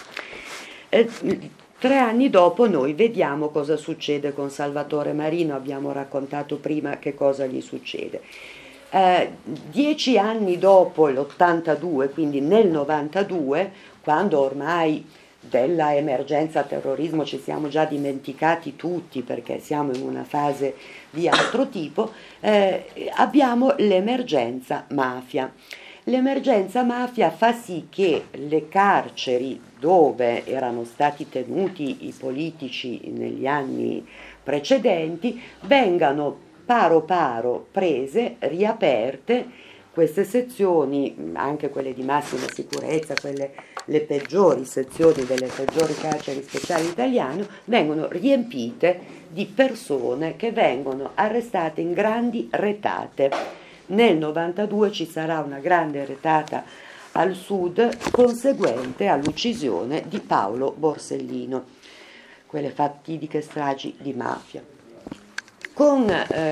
3 anni dopo noi vediamo cosa succede con Salvatore Marino. Abbiamo raccontato prima che cosa gli succede. 10 anni dopo l'82, quindi nel 92, quando ormai della emergenza terrorismo ci siamo già dimenticati tutti perché siamo in una fase di altro tipo, abbiamo l'emergenza mafia. L'emergenza mafia fa sì che le carceri dove erano stati tenuti i politici negli anni precedenti vengano paro paro prese, riaperte. Queste sezioni, anche quelle di massima sicurezza, le peggiori sezioni delle peggiori carceri speciali italiane, vengono riempite di persone che vengono arrestate in grandi retate. Nel 92 ci sarà una grande retata al sud conseguente all'uccisione di Paolo Borsellino, quelle fatidiche stragi di mafia. Con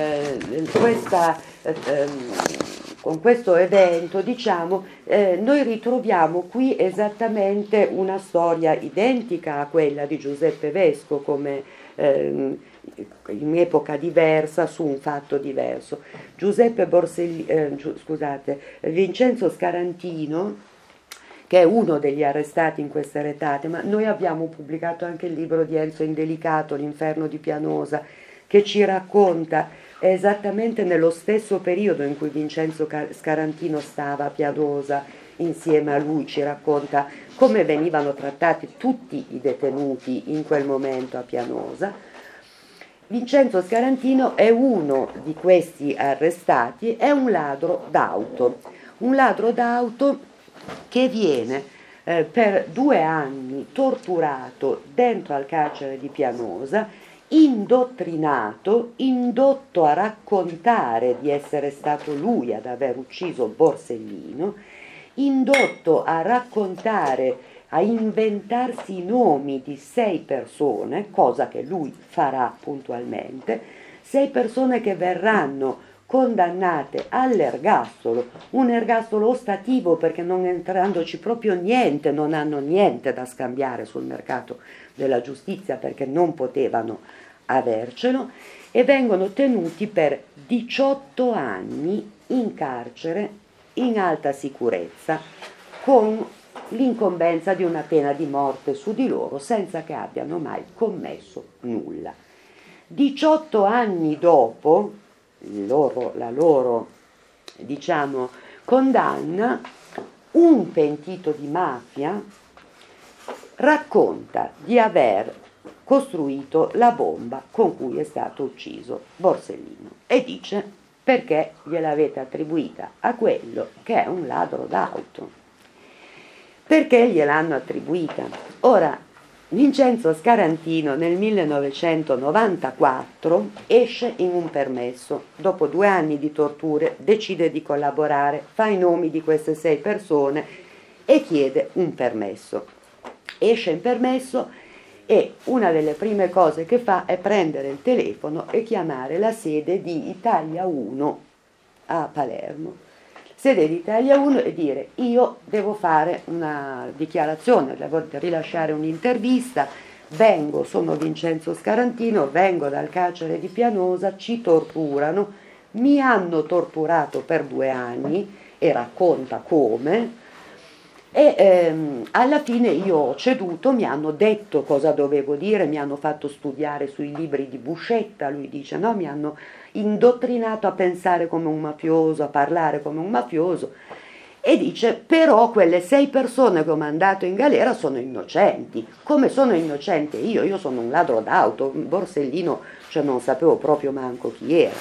questo evento, diciamo, noi ritroviamo qui esattamente una storia identica a quella di Giuseppe Vesco, come in epoca diversa, su un fatto diverso. Vincenzo Scarantino, che è uno degli arrestati in queste retate, ma noi abbiamo pubblicato anche il libro di Enzo Indelicato, L'inferno di Pianosa, che ci racconta esattamente nello stesso periodo in cui Vincenzo Scarantino stava a Pianosa insieme a lui, ci racconta come venivano trattati tutti i detenuti in quel momento a Pianosa. Vincenzo Scarantino è uno di questi arrestati, è un ladro d'auto che viene per 2 anni torturato dentro al carcere di Pianosa, indottrinato, indotto a raccontare di essere stato lui ad aver ucciso Borsellino, indotto a raccontare, a inventarsi i nomi di 6 persone, cosa che lui farà puntualmente, 6 persone che verranno condannate all'ergastolo, un ergastolo ostativo perché non entrandoci proprio niente, non hanno niente da scambiare sul mercato della giustizia perché non potevano avercelo, e vengono tenuti per 18 anni in carcere in alta sicurezza con l'incombenza di una pena di morte su di loro senza che abbiano mai commesso nulla. 18 anni dopo la loro diciamo condanna, un pentito di mafia racconta di aver costruito la bomba con cui è stato ucciso Borsellino e dice: perché gliel'avete attribuita a quello che è un ladro d'auto? Perché gliel'hanno attribuita? Ora, Vincenzo Scarantino nel 1994 esce in un permesso, dopo 2 anni di torture decide di collaborare, fa i nomi di queste 6 persone e chiede un permesso. Esce in permesso e una delle prime cose che fa è prendere il telefono e chiamare la sede di Italia 1 a Palermo. Sede di Italia 1 e dire: io devo fare una dichiarazione, devo rilasciare un'intervista, sono Vincenzo Scarantino, vengo dal carcere di Pianosa, ci torturano, mi hanno torturato per 2 anni e racconta come. E alla fine io ho ceduto, mi hanno detto cosa dovevo dire, mi hanno fatto studiare sui libri di Buscetta, lui dice, no, mi hanno indottrinato a pensare come un mafioso, a parlare come un mafioso, e dice, però quelle 6 persone che ho mandato in galera sono innocenti, come sono innocente io sono un ladro d'auto, Borsellino, cioè non sapevo proprio manco chi era.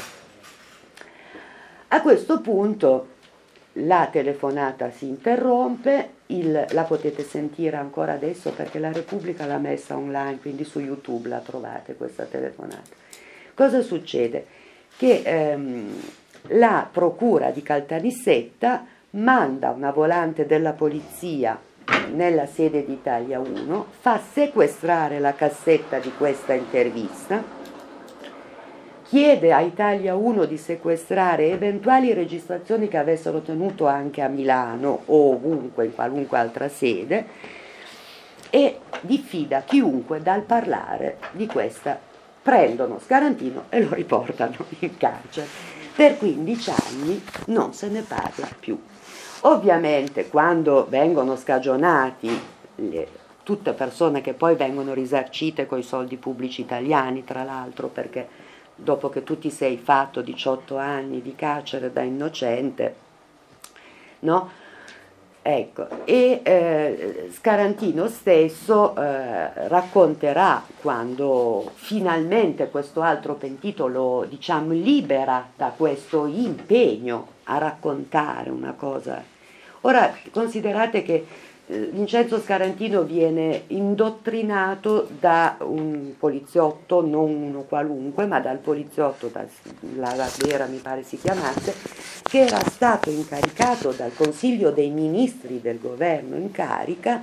A questo punto la telefonata si interrompe, la potete sentire ancora adesso perché la Repubblica l'ha messa online, quindi su YouTube la trovate questa telefonata. Cosa succede? Che la procura di Caltanissetta manda una volante della polizia nella sede di Italia 1, fa sequestrare la cassetta di questa intervista, chiede a Italia 1 di sequestrare eventuali registrazioni che avessero tenuto anche a Milano o ovunque, in qualunque altra sede, e diffida chiunque dal parlare di questa. Prendono Scarantino e lo riportano in carcere. Per 15 anni non se ne parla più. Ovviamente quando vengono scagionati tutte persone che poi vengono risarcite coi soldi pubblici italiani, tra l'altro, perché dopo che tu ti sei fatto 18 anni di carcere da innocente, no? Ecco, e Scarantino stesso racconterà, quando finalmente questo altro pentito lo, diciamo, libera da questo impegno a raccontare una cosa. Ora, considerate che Vincenzo Scarantino viene indottrinato da un poliziotto, non uno qualunque, ma dal poliziotto, la Ravera mi pare si chiamasse, che era stato incaricato dal Consiglio dei Ministri del governo in carica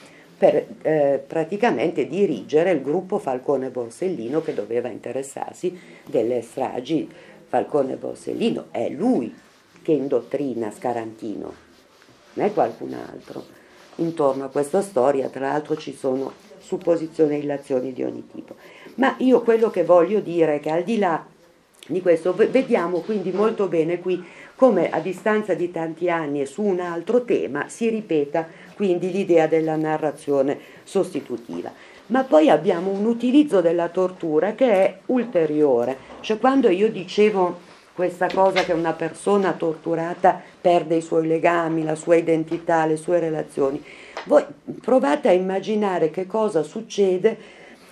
per praticamente dirigere il gruppo Falcone Borsellino che doveva interessarsi delle stragi Falcone Borsellino. È lui che indottrina Scarantino, non è qualcun altro. Intorno a questa storia, tra l'altro, ci sono supposizioni e illazioni di ogni tipo. Ma io quello che voglio dire è che al di là di questo vediamo quindi molto bene qui come a distanza di tanti anni e su un altro tema si ripeta quindi l'idea della narrazione sostitutiva. Ma poi abbiamo un utilizzo della tortura che è ulteriore, cioè quando io dicevo questa cosa che una persona torturata perde i suoi legami, la sua identità, le sue relazioni, voi provate a immaginare che cosa succede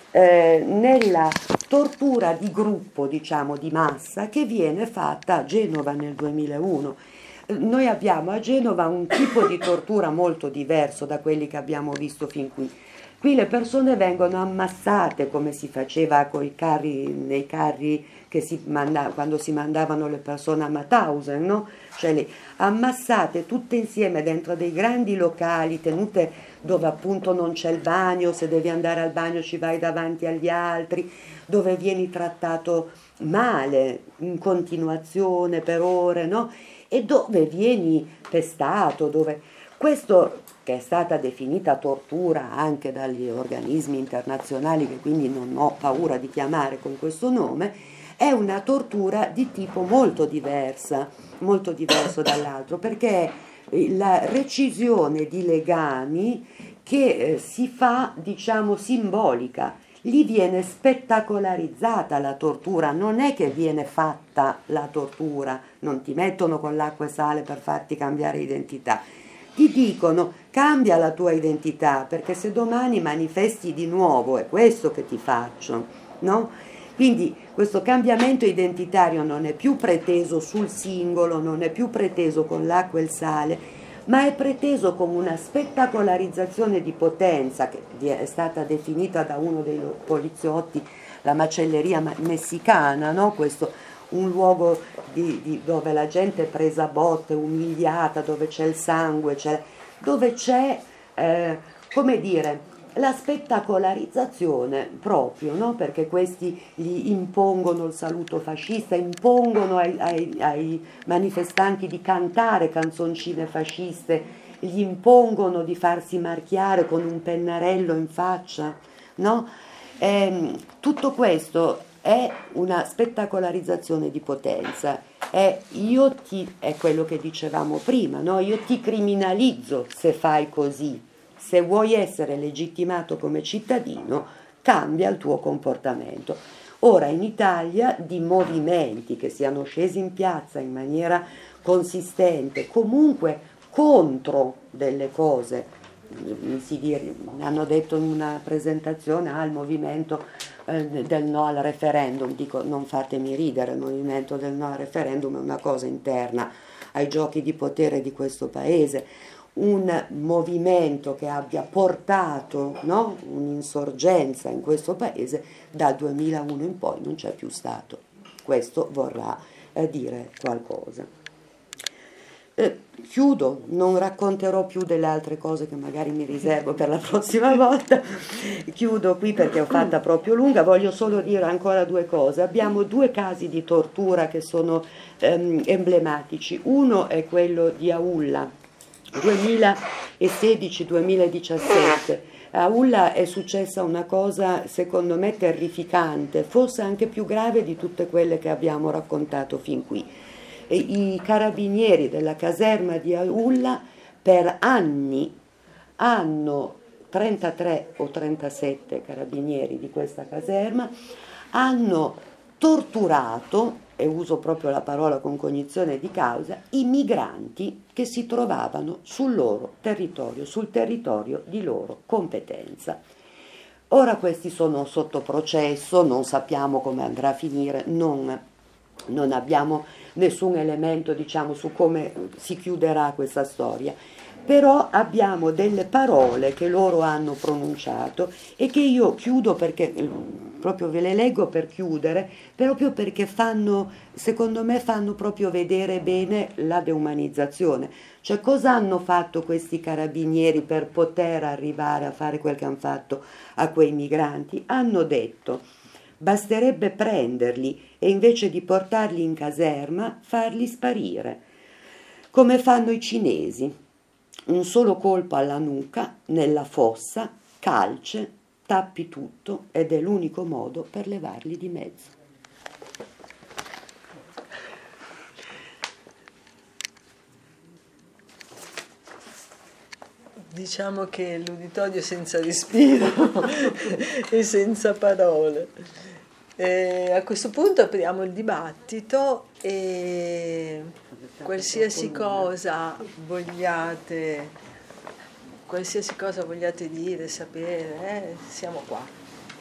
nella tortura di gruppo, diciamo di massa, che viene fatta a Genova nel 2001. Noi abbiamo a Genova un tipo di tortura molto diverso da quelli che abbiamo visto fin qui. Qui le persone vengono ammassate come si faceva nei carri che quando si mandavano le persone a Mauthausen, no? Cioè ammassate tutte insieme dentro dei grandi locali tenute dove appunto non c'è il bagno, se devi andare al bagno ci vai davanti agli altri, dove vieni trattato male in continuazione per ore, no? E dove vieni pestato, dove questo, che è stata definita tortura anche dagli organismi internazionali, che quindi non ho paura di chiamare con questo nome, è una tortura di tipo molto diverso dall'altro, perché è la recisione di legami che si fa, diciamo, simbolica. Lì viene spettacolarizzata la tortura, non è che viene fatta la tortura, non ti mettono con l'acqua e sale per farti cambiare identità. Ti dicono cambia la tua identità perché se domani manifesti di nuovo è questo che ti faccio, no? Quindi questo cambiamento identitario non è più preteso sul singolo, non è più preteso con l'acqua e il sale, ma è preteso come una spettacolarizzazione di potenza che è stata definita da uno dei poliziotti la macelleria messicana, no? Questo un luogo dove la gente è presa a botte, umiliata, dove c'è il sangue, dove c'è, come dire, la spettacolarizzazione proprio, no? Perché questi gli impongono il saluto fascista, impongono ai manifestanti di cantare canzoncine fasciste, gli impongono di farsi marchiare con un pennarello in faccia, no? Tutto questo è una spettacolarizzazione di potenza, è quello che dicevamo prima, no? Io ti criminalizzo se fai così. Se vuoi essere legittimato come cittadino, cambia il tuo comportamento. Ora in Italia di movimenti che siano scesi in piazza in maniera consistente, comunque contro delle cose, hanno detto in una presentazione il movimento del no al referendum, dico non fatemi ridere, il movimento del no al referendum è una cosa interna ai giochi di potere di questo paese. Un movimento che abbia portato, no, un'insorgenza in questo paese dal 2001 in poi non c'è più stato. Questo vorrà dire qualcosa. Chiudo, non racconterò più delle altre cose che magari mi riservo per la prossima volta, chiudo qui perché ho fatta proprio lunga, voglio solo dire ancora due cose. Abbiamo due casi di tortura che sono emblematici. Uno è quello di Aulla, 2016-2017. A Ulla è successa una cosa secondo me terrificante, forse anche più grave di tutte quelle che abbiamo raccontato fin qui. E i carabinieri della caserma di Aulla per anni hanno 33 o 37 carabinieri di questa caserma hanno torturato, e uso proprio la parola con cognizione di causa, i migranti che si trovavano sul loro territorio, sul territorio di loro competenza. Ora questi sono sotto processo, non sappiamo come andrà a finire, non abbiamo nessun elemento, diciamo, su come si chiuderà questa storia, però abbiamo delle parole che loro hanno pronunciato e che io chiudo perché proprio ve le leggo per chiudere, proprio perché secondo me fanno proprio vedere bene la deumanizzazione. Cioè, cosa hanno fatto questi carabinieri per poter arrivare a fare quel che hanno fatto a quei migranti? Hanno detto: basterebbe prenderli e invece di portarli in caserma farli sparire, come fanno i cinesi. Un solo colpo alla nuca, nella fossa, calce, tappi tutto ed è l'unico modo per levarli di mezzo. Diciamo che l'uditorio è senza respiro e senza parole. A questo punto apriamo il dibattito e qualsiasi cosa vogliate dire, sapere, siamo qua.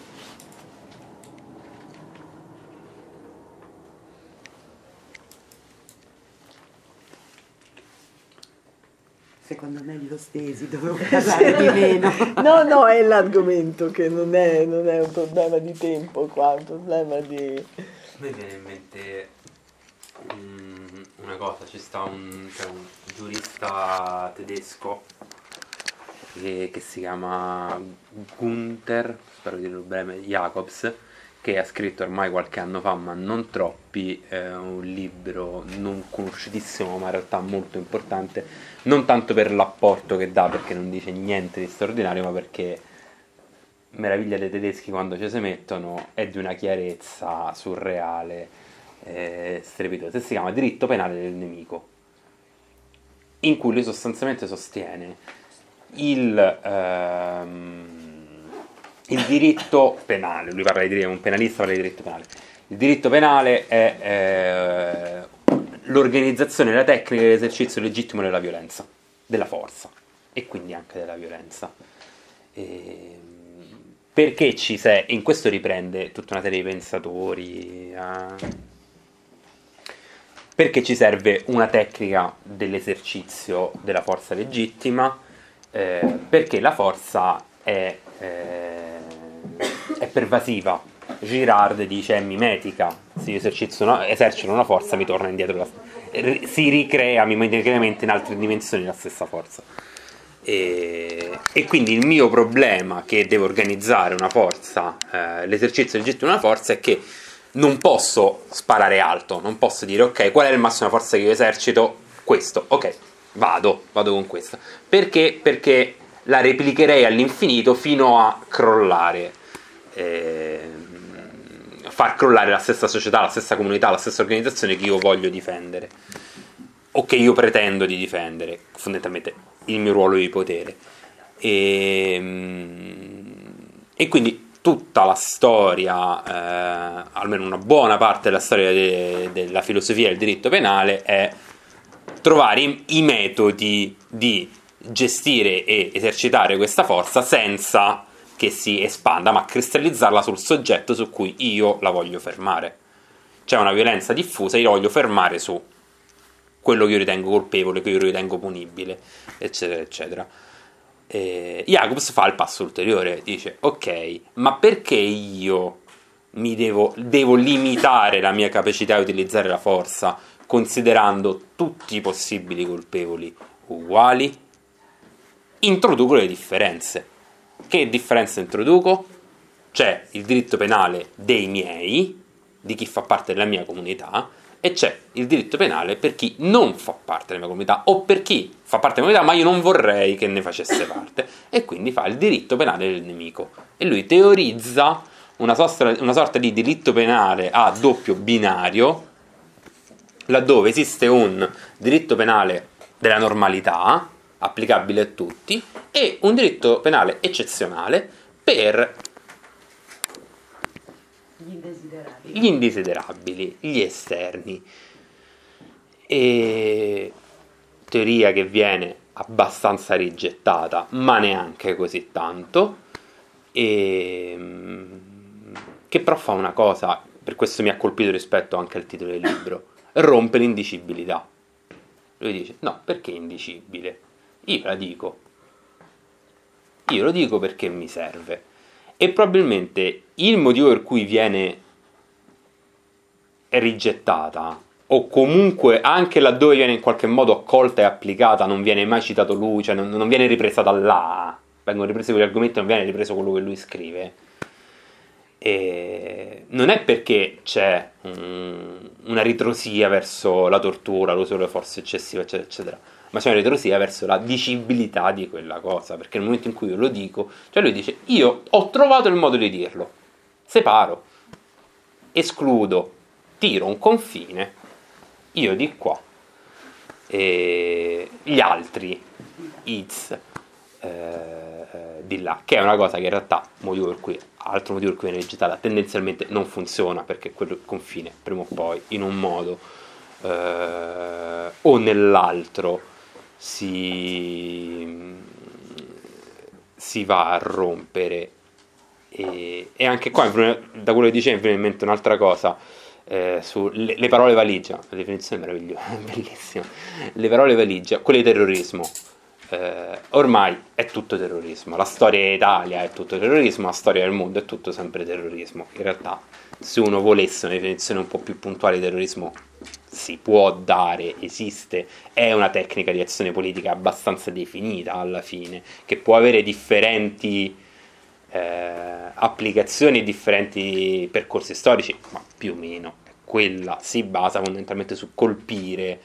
Secondo me li ho stesi, dovevo parlare di meno. No, è l'argomento che non è un problema di tempo qua, è un problema di... Mi viene in mente una cosa, c'è sta un giurista tedesco che si chiama Gunther, spero di dirlo bene, Jacobs, che ha scritto ormai qualche anno fa, ma non troppi, un libro non conosciutissimo ma in realtà molto importante, non tanto per l'apporto che dà, perché non dice niente di straordinario, ma perché meraviglia dei tedeschi quando ci si mettono, è di una chiarezza surreale, strepitosa. Si chiama Diritto penale del nemico, in cui lui sostanzialmente sostiene il diritto penale. Lui parla di un penalista, parla di diritto penale. Il diritto penale è l'organizzazione e la tecnica dell'esercizio legittimo della violenza, della forza e quindi anche della violenza. Perché in questo riprende tutta una serie di pensatori, perché ci serve una tecnica dell'esercizio della forza legittima, perché la forza è pervasiva. Girard dice: è mimetica, se io esercito una forza mi torna indietro, si ricrea mimeticamente in altre dimensioni la stessa forza. E quindi il mio problema, che devo organizzare una forza, l'esercizio legittimo di una forza, è che non posso sparare alto, non posso dire ok, qual è il massimo di forza che io esercito? Questo, ok, vado con questa. Perché la replicherei all'infinito fino a crollare, far crollare la stessa società, la stessa comunità, la stessa organizzazione che io voglio difendere o che io pretendo di difendere, fondamentalmente il mio ruolo di potere. E quindi tutta la storia, almeno una buona parte della storia della filosofia del diritto penale, è trovare i metodi di gestire e esercitare questa forza senza che si espanda, ma cristallizzarla sul soggetto su cui io la voglio fermare. C'è una violenza diffusa, io la voglio fermare su quello che io ritengo colpevole, che io ritengo punibile, eccetera, eccetera. Jacobs fa il passo ulteriore, dice: ok, ma perché io mi devo limitare la mia capacità di utilizzare la forza considerando tutti i possibili colpevoli uguali? Introduco le differenze. Che differenza introduco? C'è il diritto penale dei miei, di chi fa parte della mia comunità, e c'è il diritto penale per chi non fa parte della mia comunità, o per chi fa parte della mia comunità ma io non vorrei che ne facesse parte, e quindi fa il diritto penale del nemico. E lui teorizza una sorta di diritto penale a doppio binario, laddove esiste un diritto penale della normalità, applicabile a tutti, e un diritto penale eccezionale per gli indesiderabili, gli esterni. E teoria che viene abbastanza rigettata, ma neanche così tanto, e che però fa una cosa, per questo mi ha colpito rispetto anche al titolo del libro: rompe l'indicibilità. Lui dice: no, perché indicibile? Io lo dico perché mi serve. E probabilmente il motivo per cui viene rigettata, o comunque anche laddove viene in qualche modo accolta e applicata, non viene mai citato lui, cioè non viene ripresa da là, vengono ripresi quegli argomenti, non viene ripreso quello che lui scrive. E non è perché c'è una ritrosia verso la tortura, l'uso delle forze eccessive, eccetera, eccetera, ma c'è una ritrosia verso la dicibilità di quella cosa, perché nel momento in cui io lo dico, cioè lui dice: io ho trovato il modo di dirlo, separo, escludo, tiro un confine, io di qua e gli altri di là, che è una cosa che in realtà, altro motivo per cui viene rigettata, tendenzialmente non funziona, perché quel confine prima o poi in un modo o nell'altro si va a rompere. E anche qua, da quello che dicevi, mi viene in mente un'altra cosa, sulle parole valigia, la definizione è meravigliosa, bellissima. Le parole valigia, quelle di terrorismo, ormai è tutto terrorismo, la storia d'Italia è tutto terrorismo, la storia del mondo è tutto sempre terrorismo. In realtà, se uno volesse una definizione un po' più puntuale di terrorismo, si può dare, esiste, è una tecnica di azione politica abbastanza definita alla fine, che può avere differenti applicazioni e differenti percorsi storici, ma più o meno quella si basa fondamentalmente su colpire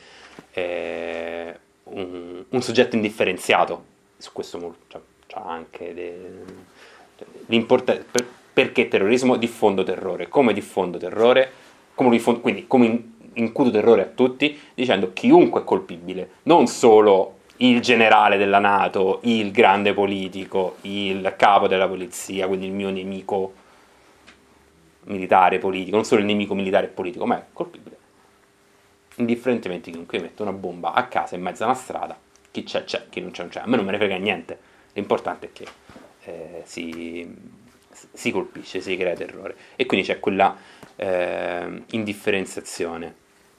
un soggetto indifferenziato. Su questo c'è anche l'importanza. Perché terrorismo? Diffondo terrore. Come diffondo terrore? Quindi come incuto terrore a tutti, dicendo chiunque è colpibile, non solo il generale della NATO, il grande politico, il capo della polizia, quindi il mio nemico militare politico, non solo il nemico militare e politico, ma è colpibile indifferentemente chiunque. Mette una bomba a casa in mezzo a una strada, chi c'è, chi non c'è, non c'è, a me non me ne frega niente, l'importante è che si colpisce, si crea terrore, e quindi c'è quella indifferenziazione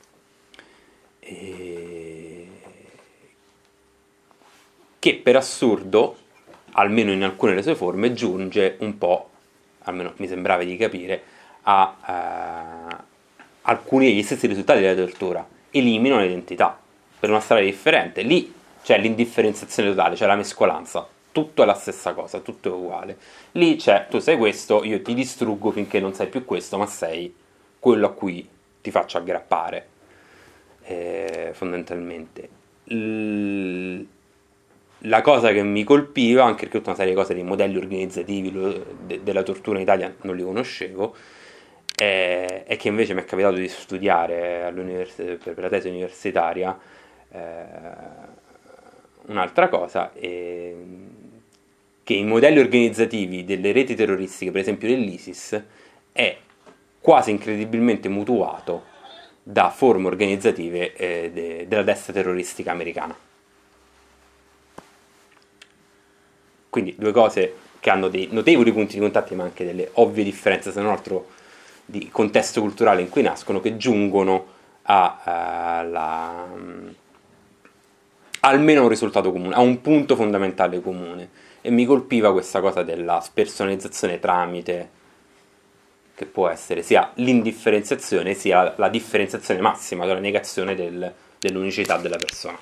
che per assurdo, almeno in alcune delle sue forme, giunge un po', almeno mi sembrava di capire, a alcuni degli stessi risultati della tortura. Eliminano l'identità per una strada differente. Lì c'è l'indifferenziazione totale, c'è la mescolanza, tutto è la stessa cosa, tutto è uguale. Lì c'è: tu sei questo, io ti distruggo finché non sei più questo, ma sei quello a cui ti faccio aggrappare, fondamentalmente. La cosa che mi colpiva, anche perché tutta una serie di cose, dei modelli organizzativi della tortura in Italia non li conoscevo, è che invece mi è capitato di studiare per la tesi universitaria un'altra cosa, che i modelli organizzativi delle reti terroristiche, per esempio dell'ISIS, è quasi incredibilmente mutuato da forme organizzative della destra terroristica americana. Quindi due cose che hanno dei notevoli punti di contatto, ma anche delle ovvie differenze, se non altro di contesto culturale in cui nascono, che giungono almeno a un risultato comune, a un punto fondamentale comune. E mi colpiva questa cosa della spersonalizzazione tramite, che può essere sia l'indifferenziazione sia la differenziazione massima, cioè la negazione dell'unicità della persona.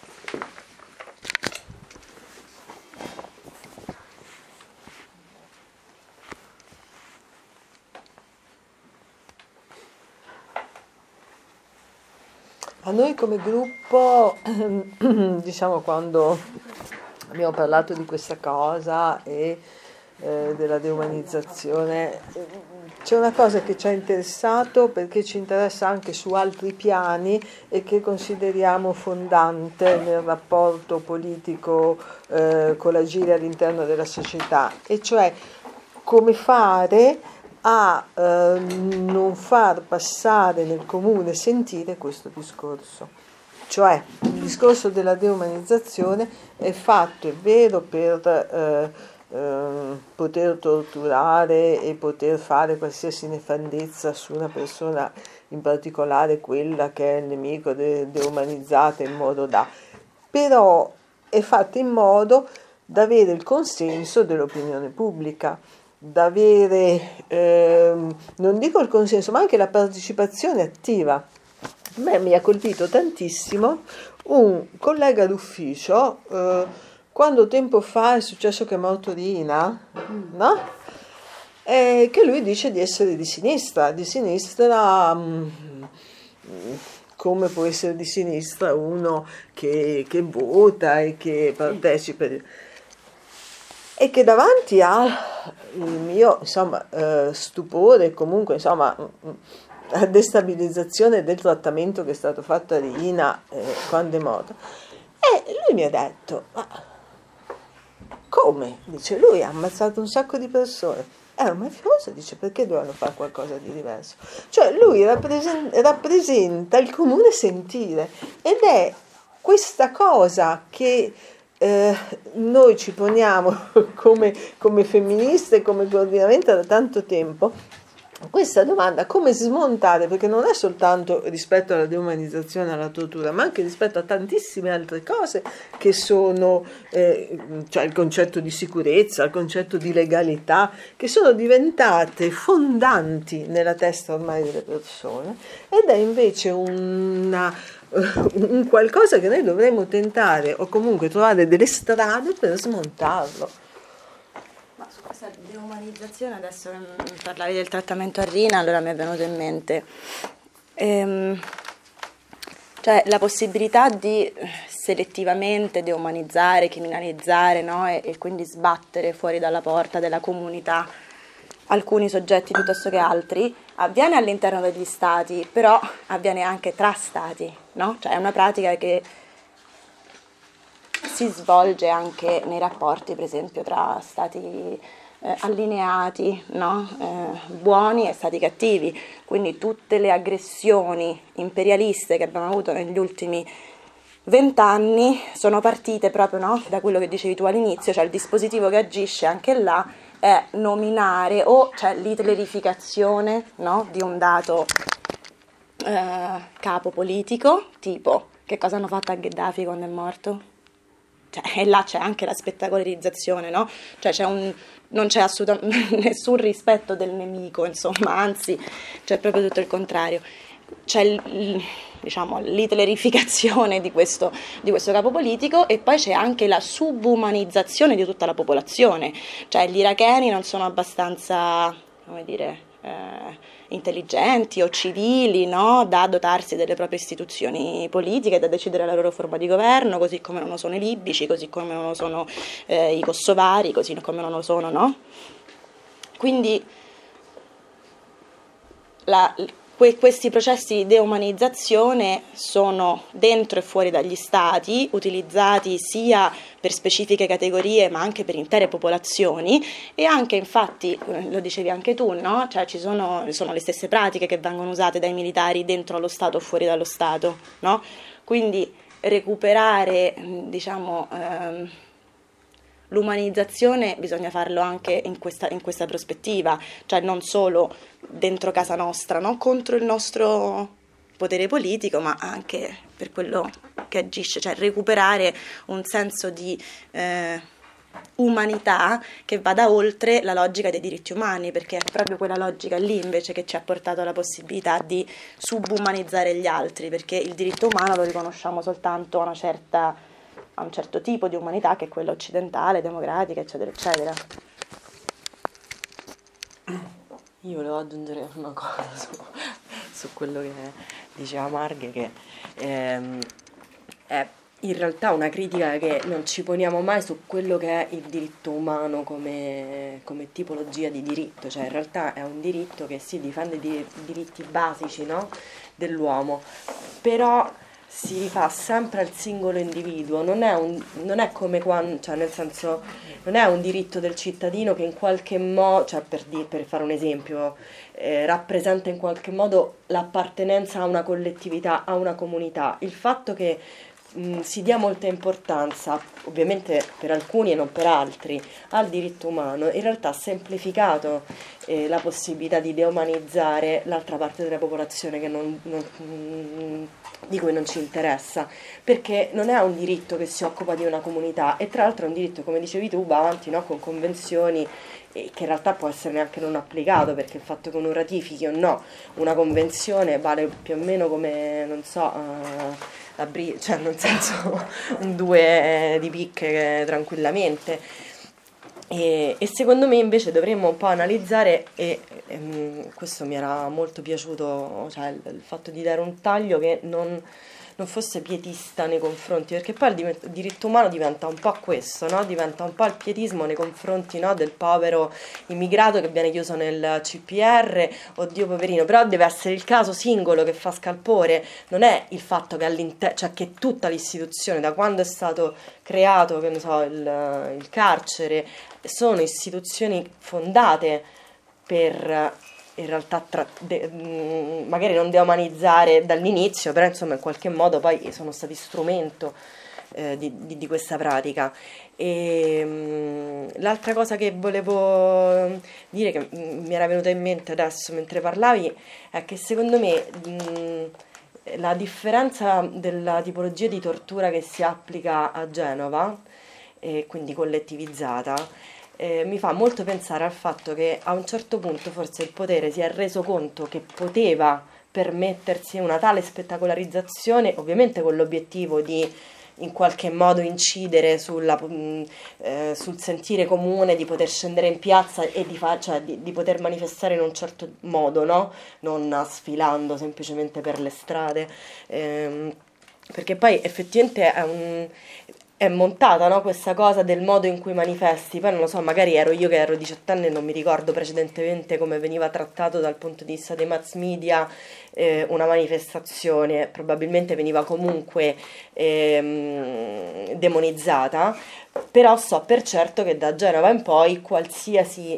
A noi come gruppo, diciamo, quando abbiamo parlato di questa cosa e della deumanizzazione. C'è una cosa che ci ha interessato perché ci interessa anche su altri piani e che consideriamo fondante nel rapporto politico con l'agire all'interno della società, e cioè come fare a non far passare nel comune sentire questo discorso. Cioè il discorso della deumanizzazione è fatto, è vero, per poter torturare e poter fare qualsiasi nefandezza su una persona, in particolare quella che è il nemico deumanizzata, in modo da... però è fatta in modo da avere il consenso dell'opinione pubblica, da avere, non dico il consenso, ma anche la partecipazione attiva. A me mi ha colpito tantissimo un collega d'ufficio, quando tempo fa è successo che è morto Riina, no? Che lui dice di essere di sinistra, come può essere di sinistra uno che vota e che partecipa, e che davanti al mio stupore, comunque la destabilizzazione del trattamento che è stato fatto a Riina quando è morta, e lui mi ha detto: ma come? Dice, lui ha ammazzato un sacco di persone, era un mafioso, dice, perché dovevano fare qualcosa di diverso? Cioè lui rappresenta il comune sentire, ed è questa cosa che noi ci poniamo come femministe, come coordinamento da tanto tempo, questa domanda: come smontare, perché non è soltanto rispetto alla deumanizzazione, alla tortura, ma anche rispetto a tantissime altre cose che sono, cioè il concetto di sicurezza, il concetto di legalità, che sono diventate fondanti nella testa ormai delle persone, ed è invece un qualcosa che noi dovremmo tentare, o comunque trovare delle strade per smontarlo. Ma su questa deumanizzazione, adesso parlavi del trattamento a Riina, allora mi è venuto in mente cioè la possibilità di selettivamente deumanizzare, criminalizzare, no? E quindi sbattere fuori dalla porta della comunità alcuni soggetti piuttosto che altri, avviene all'interno degli stati, però avviene anche tra stati, no? Cioè è una pratica che si svolge anche nei rapporti, per esempio, tra stati allineati, no? Buoni e stati cattivi. Quindi tutte le aggressioni imperialiste che abbiamo avuto negli ultimi 20 anni sono partite proprio, no? Da quello che dicevi tu all'inizio, cioè il dispositivo che agisce anche là è nominare, o cioè l'itlerificazione, no? Di un dato capo politico, tipo che cosa hanno fatto a Gheddafi quando è morto? Cioè, e là c'è anche la spettacolarizzazione, no? Cioè non c'è assolutamente nessun rispetto del nemico, insomma, anzi c'è proprio tutto il contrario. C'è l'itlerificazione di questo capo politico, e poi c'è anche la subumanizzazione di tutta la popolazione. Cioè gli iracheni non sono abbastanza, come dire, intelligenti o civili, no? Da dotarsi delle proprie istituzioni politiche, da decidere la loro forma di governo, così come non lo sono i libici, così come non lo sono i kosovari, così come non lo sono, no? Quindi questi processi di deumanizzazione sono dentro e fuori dagli stati, utilizzati sia per specifiche categorie ma anche per intere popolazioni, e anche, infatti, lo dicevi anche tu, no? Cioè sono le stesse pratiche che vengono usate dai militari dentro allo Stato o fuori dallo Stato, no? Quindi recuperare, l'umanizzazione bisogna farlo anche in questa prospettiva, cioè non solo dentro casa nostra, no? Contro il nostro potere politico, ma anche per quello che agisce, cioè recuperare un senso di umanità che vada oltre la logica dei diritti umani, perché è proprio quella logica lì invece che ci ha portato alla possibilità di subumanizzare gli altri, perché il diritto umano lo riconosciamo soltanto a un certo tipo di umanità, che è quella occidentale, democratica, eccetera, eccetera. Io volevo aggiungere una cosa su quello che diceva Marghe, che è in realtà una critica è che non ci poniamo mai su quello che è il diritto umano come tipologia di diritto, cioè in realtà è un diritto che si difende i diritti basici, no? Dell'uomo, però si rifà sempre al singolo individuo, non è come quando, cioè nel senso, non è un diritto del cittadino che in qualche modo, cioè per fare un esempio, rappresenta in qualche modo l'appartenenza a una collettività, a una comunità. Il fatto che si dia molta importanza, ovviamente per alcuni e non per altri, al diritto umano, in realtà ha semplificato la possibilità di deumanizzare l'altra parte della popolazione che di cui non ci interessa, perché non è un diritto che si occupa di una comunità, e tra l'altro è un diritto, come dicevi tu, va avanti, no, con convenzioni che in realtà può essere neanche non applicato, perché il fatto che uno ratifichi o no una convenzione vale più o meno come, non so, cioè nel senso un 2 di picche tranquillamente. E secondo me invece dovremmo un po' analizzare, e questo mi era molto piaciuto, cioè il fatto di dare un taglio che non fosse pietista nei confronti, perché poi il diritto umano diventa un po' questo, no? Diventa un po' il pietismo nei confronti, no, del povero immigrato che viene chiuso nel CPR, oddio poverino, però deve essere il caso singolo che fa scalpore, non è il fatto che cioè che tutta l'istituzione, da quando è stato creato, che ne so, il carcere, sono istituzioni fondate per in realtà magari non deumanizzare dall'inizio, però insomma in qualche modo poi sono stati strumento di questa pratica. E l'altra cosa che volevo dire, che mi era venuta in mente adesso mentre parlavi, è che secondo me la differenza della tipologia di tortura che si applica a Genova, e quindi collettivizzata, mi fa molto pensare al fatto che a un certo punto forse il potere si è reso conto che poteva permettersi una tale spettacolarizzazione, ovviamente con l'obiettivo di in qualche modo incidere sul sentire comune, di poter scendere in piazza e di poter manifestare in un certo modo, no? Non sfilando semplicemente per le strade, perché poi effettivamente è montata, no, questa cosa del modo in cui manifesti. Poi non lo so, magari ero io che ero 18enne e non mi ricordo precedentemente come veniva trattato dal punto di vista dei mass media una manifestazione, probabilmente veniva comunque demonizzata, però so per certo che da Genova in poi qualsiasi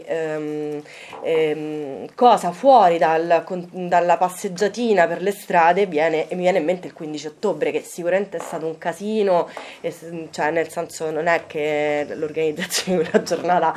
cosa fuori dalla passeggiatina per le strade mi viene in mente il 15 ottobre, che sicuramente è stato un casino, cioè nel senso non è che l'organizzazione di quella giornata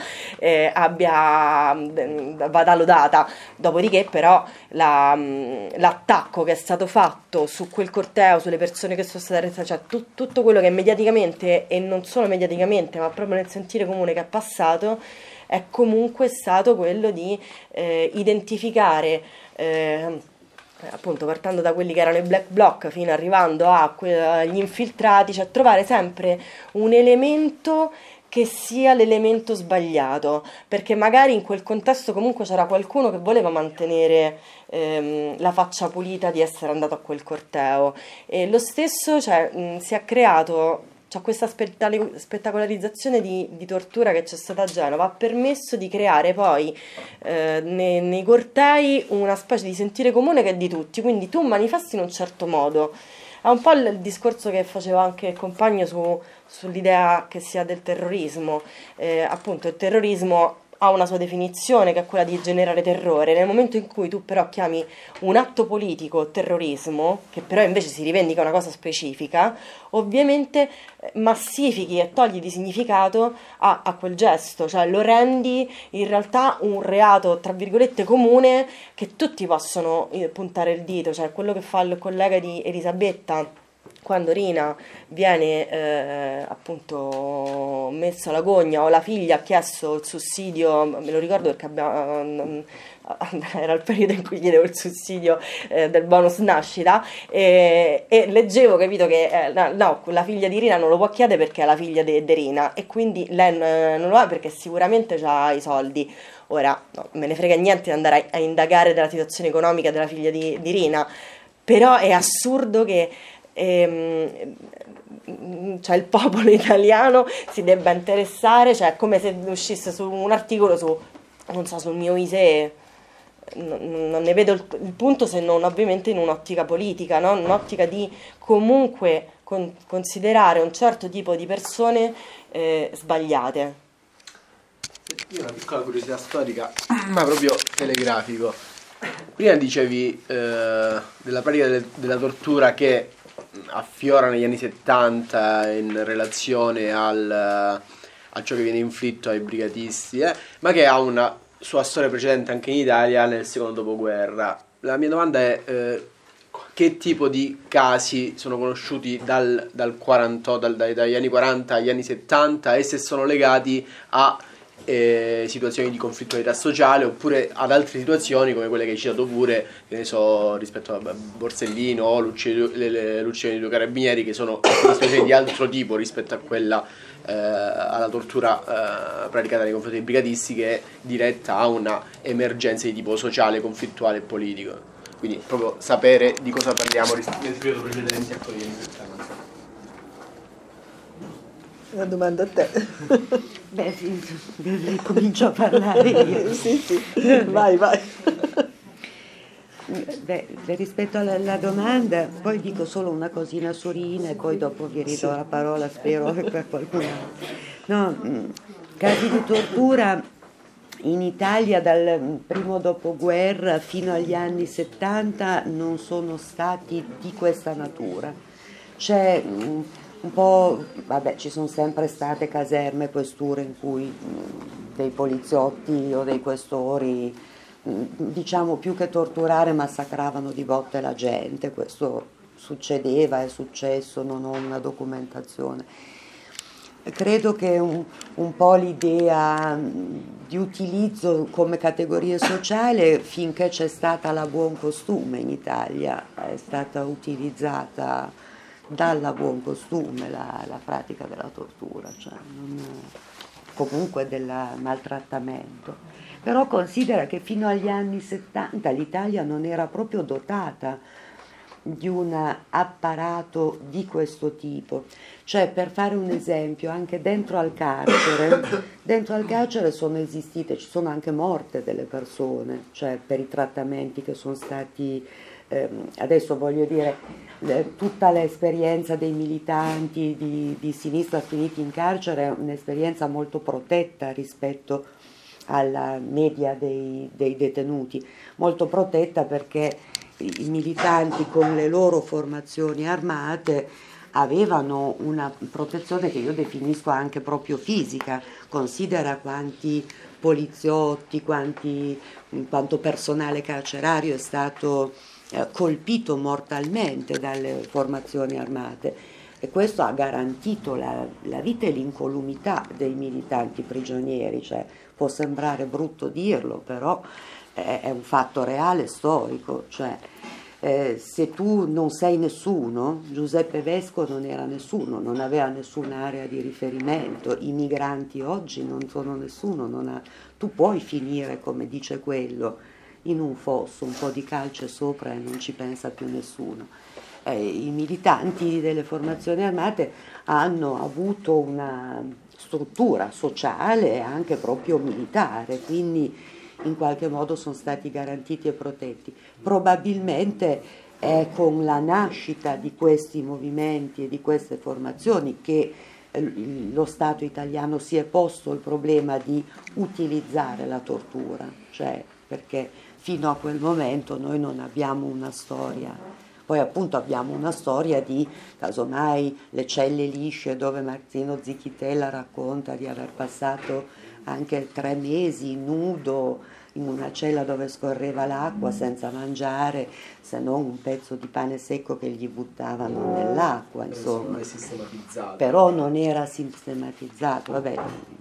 vada lodata, dopodiché però l'attacco che è stato fatto su quel corteo, sulle persone che sono state arrestate, cioè tutto quello che mediaticamente, e non solo mediaticamente ma proprio nel sentire comune che è passato, è comunque stato quello di identificare appunto partendo da quelli che erano i black bloc fino arrivando agli infiltrati, cioè trovare sempre un elemento che sia l'elemento sbagliato, perché magari in quel contesto comunque c'era qualcuno che voleva mantenere la faccia pulita di essere andato a quel corteo, e lo stesso, cioè, si è creato, cioè, questa spettacolarizzazione di tortura che c'è stata a Genova ha permesso di creare poi nei cortei una specie di sentire comune che è di tutti, quindi tu manifesti in un certo modo. È un po' il discorso che faceva anche il compagno sull'idea che sia del terrorismo. Appunto il terrorismo ha una sua definizione, che è quella di generare terrore. Nel momento in cui tu però chiami un atto politico terrorismo, che però invece si rivendica una cosa specifica, ovviamente massifichi e togli di significato a quel gesto, cioè lo rendi in realtà un reato tra virgolette comune che tutti possono puntare il dito, cioè quello che fa il collega di Elisabetta quando Rina viene appunto messa alla gogna, o la figlia ha chiesto il sussidio, me lo ricordo perché era il periodo in cui chiedevo il sussidio del bonus nascita, e leggevo, capito, che no, la figlia di Rina non lo può chiedere perché è la figlia di Rina, e quindi lei non lo ha perché sicuramente ha i soldi. Ora, no, me ne frega niente di andare a indagare della situazione economica della figlia di Rina, però è assurdo che cioè il popolo italiano si debba interessare, cioè è come se uscisse su un articolo su, non so, sul mio ISEE. Non ne vedo il punto, se non ovviamente in un'ottica politica, no? Un'ottica di comunque considerare un certo tipo di persone sbagliate. Io ho una piccola curiosità storica, ma proprio telegrafico. Prima dicevi della pratica della tortura che affiora negli anni 70 in relazione a ciò che viene inflitto ai brigatisti, ma che ha una sua storia precedente anche in Italia nel secondo dopoguerra. La mia domanda è che tipo di casi sono conosciuti dagli anni 40 agli anni 70 e se sono legati a situazioni di conflittualità sociale oppure ad altre situazioni come quelle che hai citato pure, che ne so, rispetto a Borsellino o l'uccisione di due carabinieri, che sono situazioni di altro tipo rispetto a quella alla tortura praticata nei confronti dei brigatisti, che è diretta a una emergenza di tipo sociale, conflittuale e politico. Quindi proprio sapere di cosa parliamo nel periodo precedente a quello degli anni 70. Una domanda a te. Beh, sì, comincio a parlare io. Sì, vai. Beh, rispetto alla domanda, poi dico solo una cosina su Rina e poi dopo vi ridò la parola, spero, per qualcun altro. No, casi di tortura in Italia dal primo dopoguerra fino agli anni 70 non sono stati di questa natura. C'è un po', vabbè, ci sono sempre state caserme, questure in cui dei poliziotti o dei questori, diciamo, più che torturare, massacravano di botte la gente. Questo succedeva, è successo, non ho una documentazione. Credo che un po' l'idea di utilizzo come categoria sociale, finché c'è stata la buon costume in Italia, è stata utilizzata dalla buon costume la pratica della tortura, cioè comunque del maltrattamento. Però considera che fino agli anni 70 l'Italia non era proprio dotata di un apparato di questo tipo. Cioè, per fare un esempio, anche dentro al carcere sono esistite, ci sono anche morte delle persone, cioè per i trattamenti che sono stati, adesso voglio dire, tutta l'esperienza dei militanti di sinistra finiti in carcere è un'esperienza molto protetta rispetto alla media dei detenuti, molto protetta perché i militanti con le loro formazioni armate avevano una protezione che io definisco anche proprio fisica. Considera quanti poliziotti, quanto personale carcerario è stato colpito mortalmente dalle formazioni armate, e questo ha garantito la vita e l'incolumità dei militanti prigionieri. Cioè, può sembrare brutto dirlo, però è un fatto reale, storico. Cioè, se tu non sei nessuno, Giuseppe Vesco non era nessuno, non aveva nessun'area di riferimento, i migranti oggi non sono nessuno, tu puoi finire, come dice quello, in un fosso, un po' di calce sopra e non ci pensa più nessuno. I militanti delle formazioni armate hanno avuto una struttura sociale e anche proprio militare, quindi in qualche modo sono stati garantiti e protetti. Probabilmente è con la nascita di questi movimenti e di queste formazioni che lo Stato italiano si è posto il problema di utilizzare la tortura, cioè perché fino a quel momento noi non abbiamo una storia. Poi appunto abbiamo una storia di, casomai, le celle lisce, dove Martino Zichitella racconta di aver passato anche 3 mesi nudo in una cella dove scorreva l'acqua senza mangiare, se non un pezzo di pane secco che gli buttavano nell'acqua, insomma. Però non era sistematizzato. Vabbè,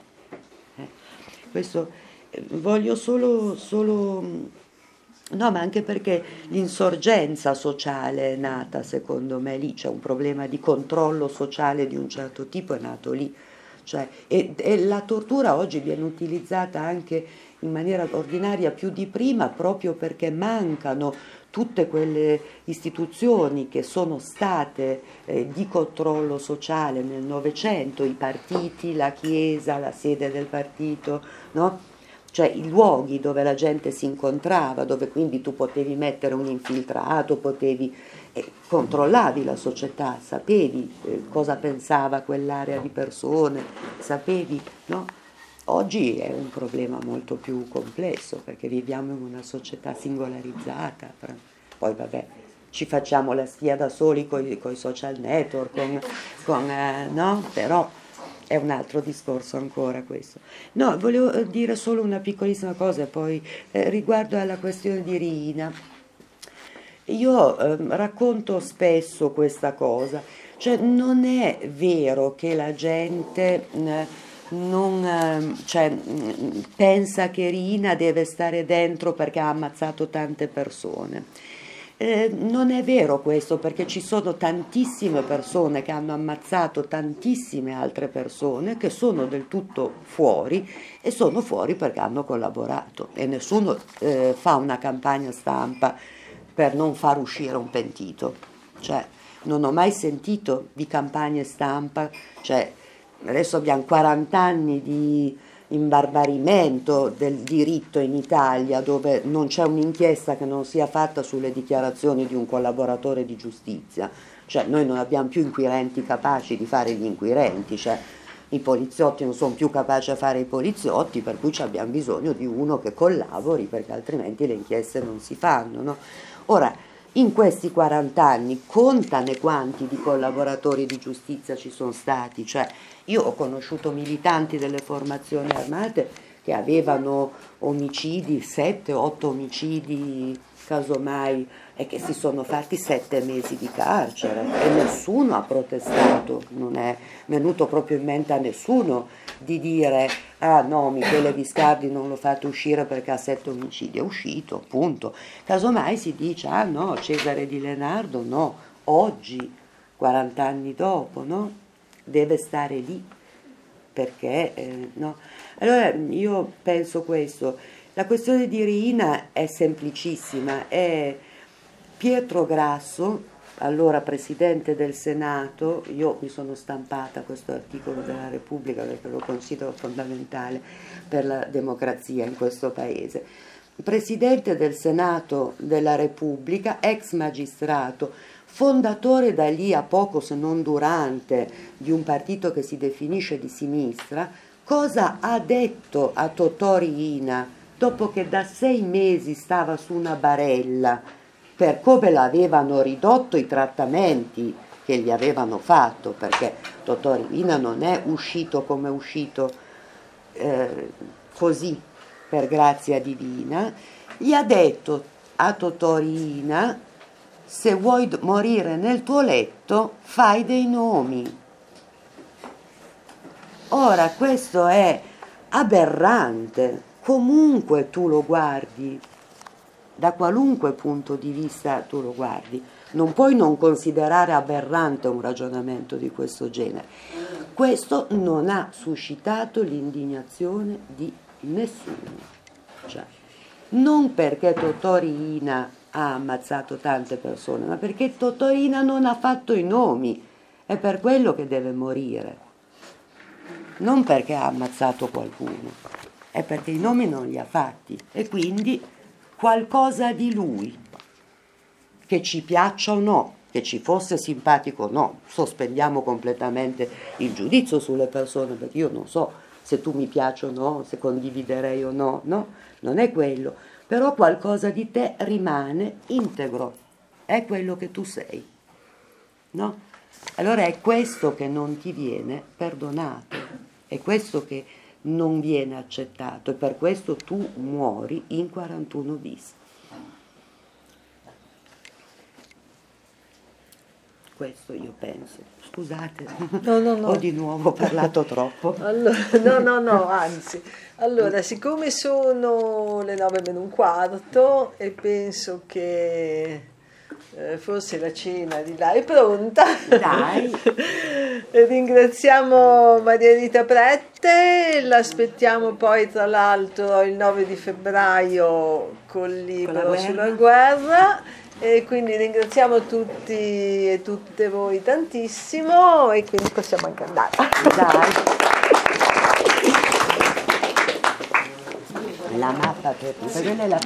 questo voglio solo no, ma anche perché l'insorgenza sociale è nata, secondo me, lì. C'è un problema di controllo sociale di un certo tipo, è nato lì. Cioè, e la tortura oggi viene utilizzata anche in maniera ordinaria più di prima, proprio perché mancano tutte quelle istituzioni che sono state di controllo sociale nel Novecento, i partiti, la Chiesa, la sede del partito, no? Cioè i luoghi dove la gente si incontrava, dove quindi tu potevi mettere un infiltrato, potevi controllavi la società, sapevi cosa pensava quell'area di persone, sapevi, no? Oggi è un problema molto più complesso perché viviamo in una società singolarizzata, poi vabbè ci facciamo la stia da soli con i social network, no? Però è un altro discorso ancora questo. No, volevo dire solo una piccolissima cosa poi riguardo alla questione di Riina. Io racconto spesso questa cosa, cioè non è vero che la gente pensa che Riina deve stare dentro perché ha ammazzato tante persone. Non è vero questo, perché ci sono tantissime persone che hanno ammazzato tantissime altre persone che sono del tutto fuori, e sono fuori perché hanno collaborato, e nessuno fa una campagna stampa per non far uscire un pentito. Cioè, non ho mai sentito di campagne stampa, cioè adesso abbiamo 40 anni di imbarbarimento del diritto in Italia, dove non c'è un'inchiesta che non sia fatta sulle dichiarazioni di un collaboratore di giustizia. Cioè noi non abbiamo più inquirenti capaci di fare gli inquirenti, cioè i poliziotti non sono più capaci a fare i poliziotti, per cui abbiamo bisogno di uno che collabori, perché altrimenti le inchieste non si fanno, no? Ora, in questi 40 anni contane quanti di collaboratori di giustizia ci sono stati. Cioè io ho conosciuto militanti delle formazioni armate che avevano omicidi, 7-8 omicidi casomai, e che si sono fatti 7 mesi di carcere e nessuno ha protestato. Non è venuto proprio in mente a nessuno di dire ah no, Michele Viscardi non lo fate uscire perché ha 7 omicidi, è uscito, punto. Casomai si dice ah no, Cesare Di Leonardo no, oggi 40 anni dopo, no, deve stare lì perché no. Allora io penso questo, la questione di Riina è semplicissima, è Pietro Grasso, allora Presidente del Senato. Io mi sono stampata questo articolo della Repubblica perché lo considero fondamentale per la democrazia in questo Paese. Presidente del Senato della Repubblica, ex magistrato, fondatore da lì a poco se non durante di un partito che si definisce di sinistra, cosa ha detto a Totò Riina dopo che da 6 mesi stava su una barella per come l'avevano ridotto i trattamenti che gli avevano fatto, perché Totò Riina non è uscito come è uscito così per grazia divina. Gli ha detto a Totò Riina: se vuoi morire nel tuo letto fai dei nomi. Ora questo è aberrante, comunque tu lo guardi, da qualunque punto di vista tu lo guardi, non puoi non considerare aberrante un ragionamento di questo genere. Questo non ha suscitato l'indignazione di nessuno, cioè, non perché Totò Riina ha ammazzato tante persone, ma perché Totò Riina non ha fatto i nomi, è per quello che deve morire, non perché ha ammazzato qualcuno, è perché i nomi non li ha fatti, e quindi qualcosa di lui, che ci piaccia o no, che ci fosse simpatico o no, sospendiamo completamente il giudizio sulle persone, perché io non so se tu mi piaci o no, se condividerei o no, no, non è quello, però qualcosa di te rimane integro, è quello che tu sei, no? Allora è questo che non ti viene perdonato, è questo che non viene accettato, e per questo tu muori in 41 bis. Questo io penso. Scusate, no. Ho di nuovo parlato troppo. Allora, no, anzi. Allora, siccome sono le 9:15 e penso che forse la cena di là è pronta. Dai. Ringraziamo Maria Rita Prette, l'aspettiamo poi tra l'altro il 9 di febbraio col libro sulla guerra, e quindi ringraziamo tutti e tutte voi tantissimo, e quindi possiamo anche andare. Dai. La mappa per quella è la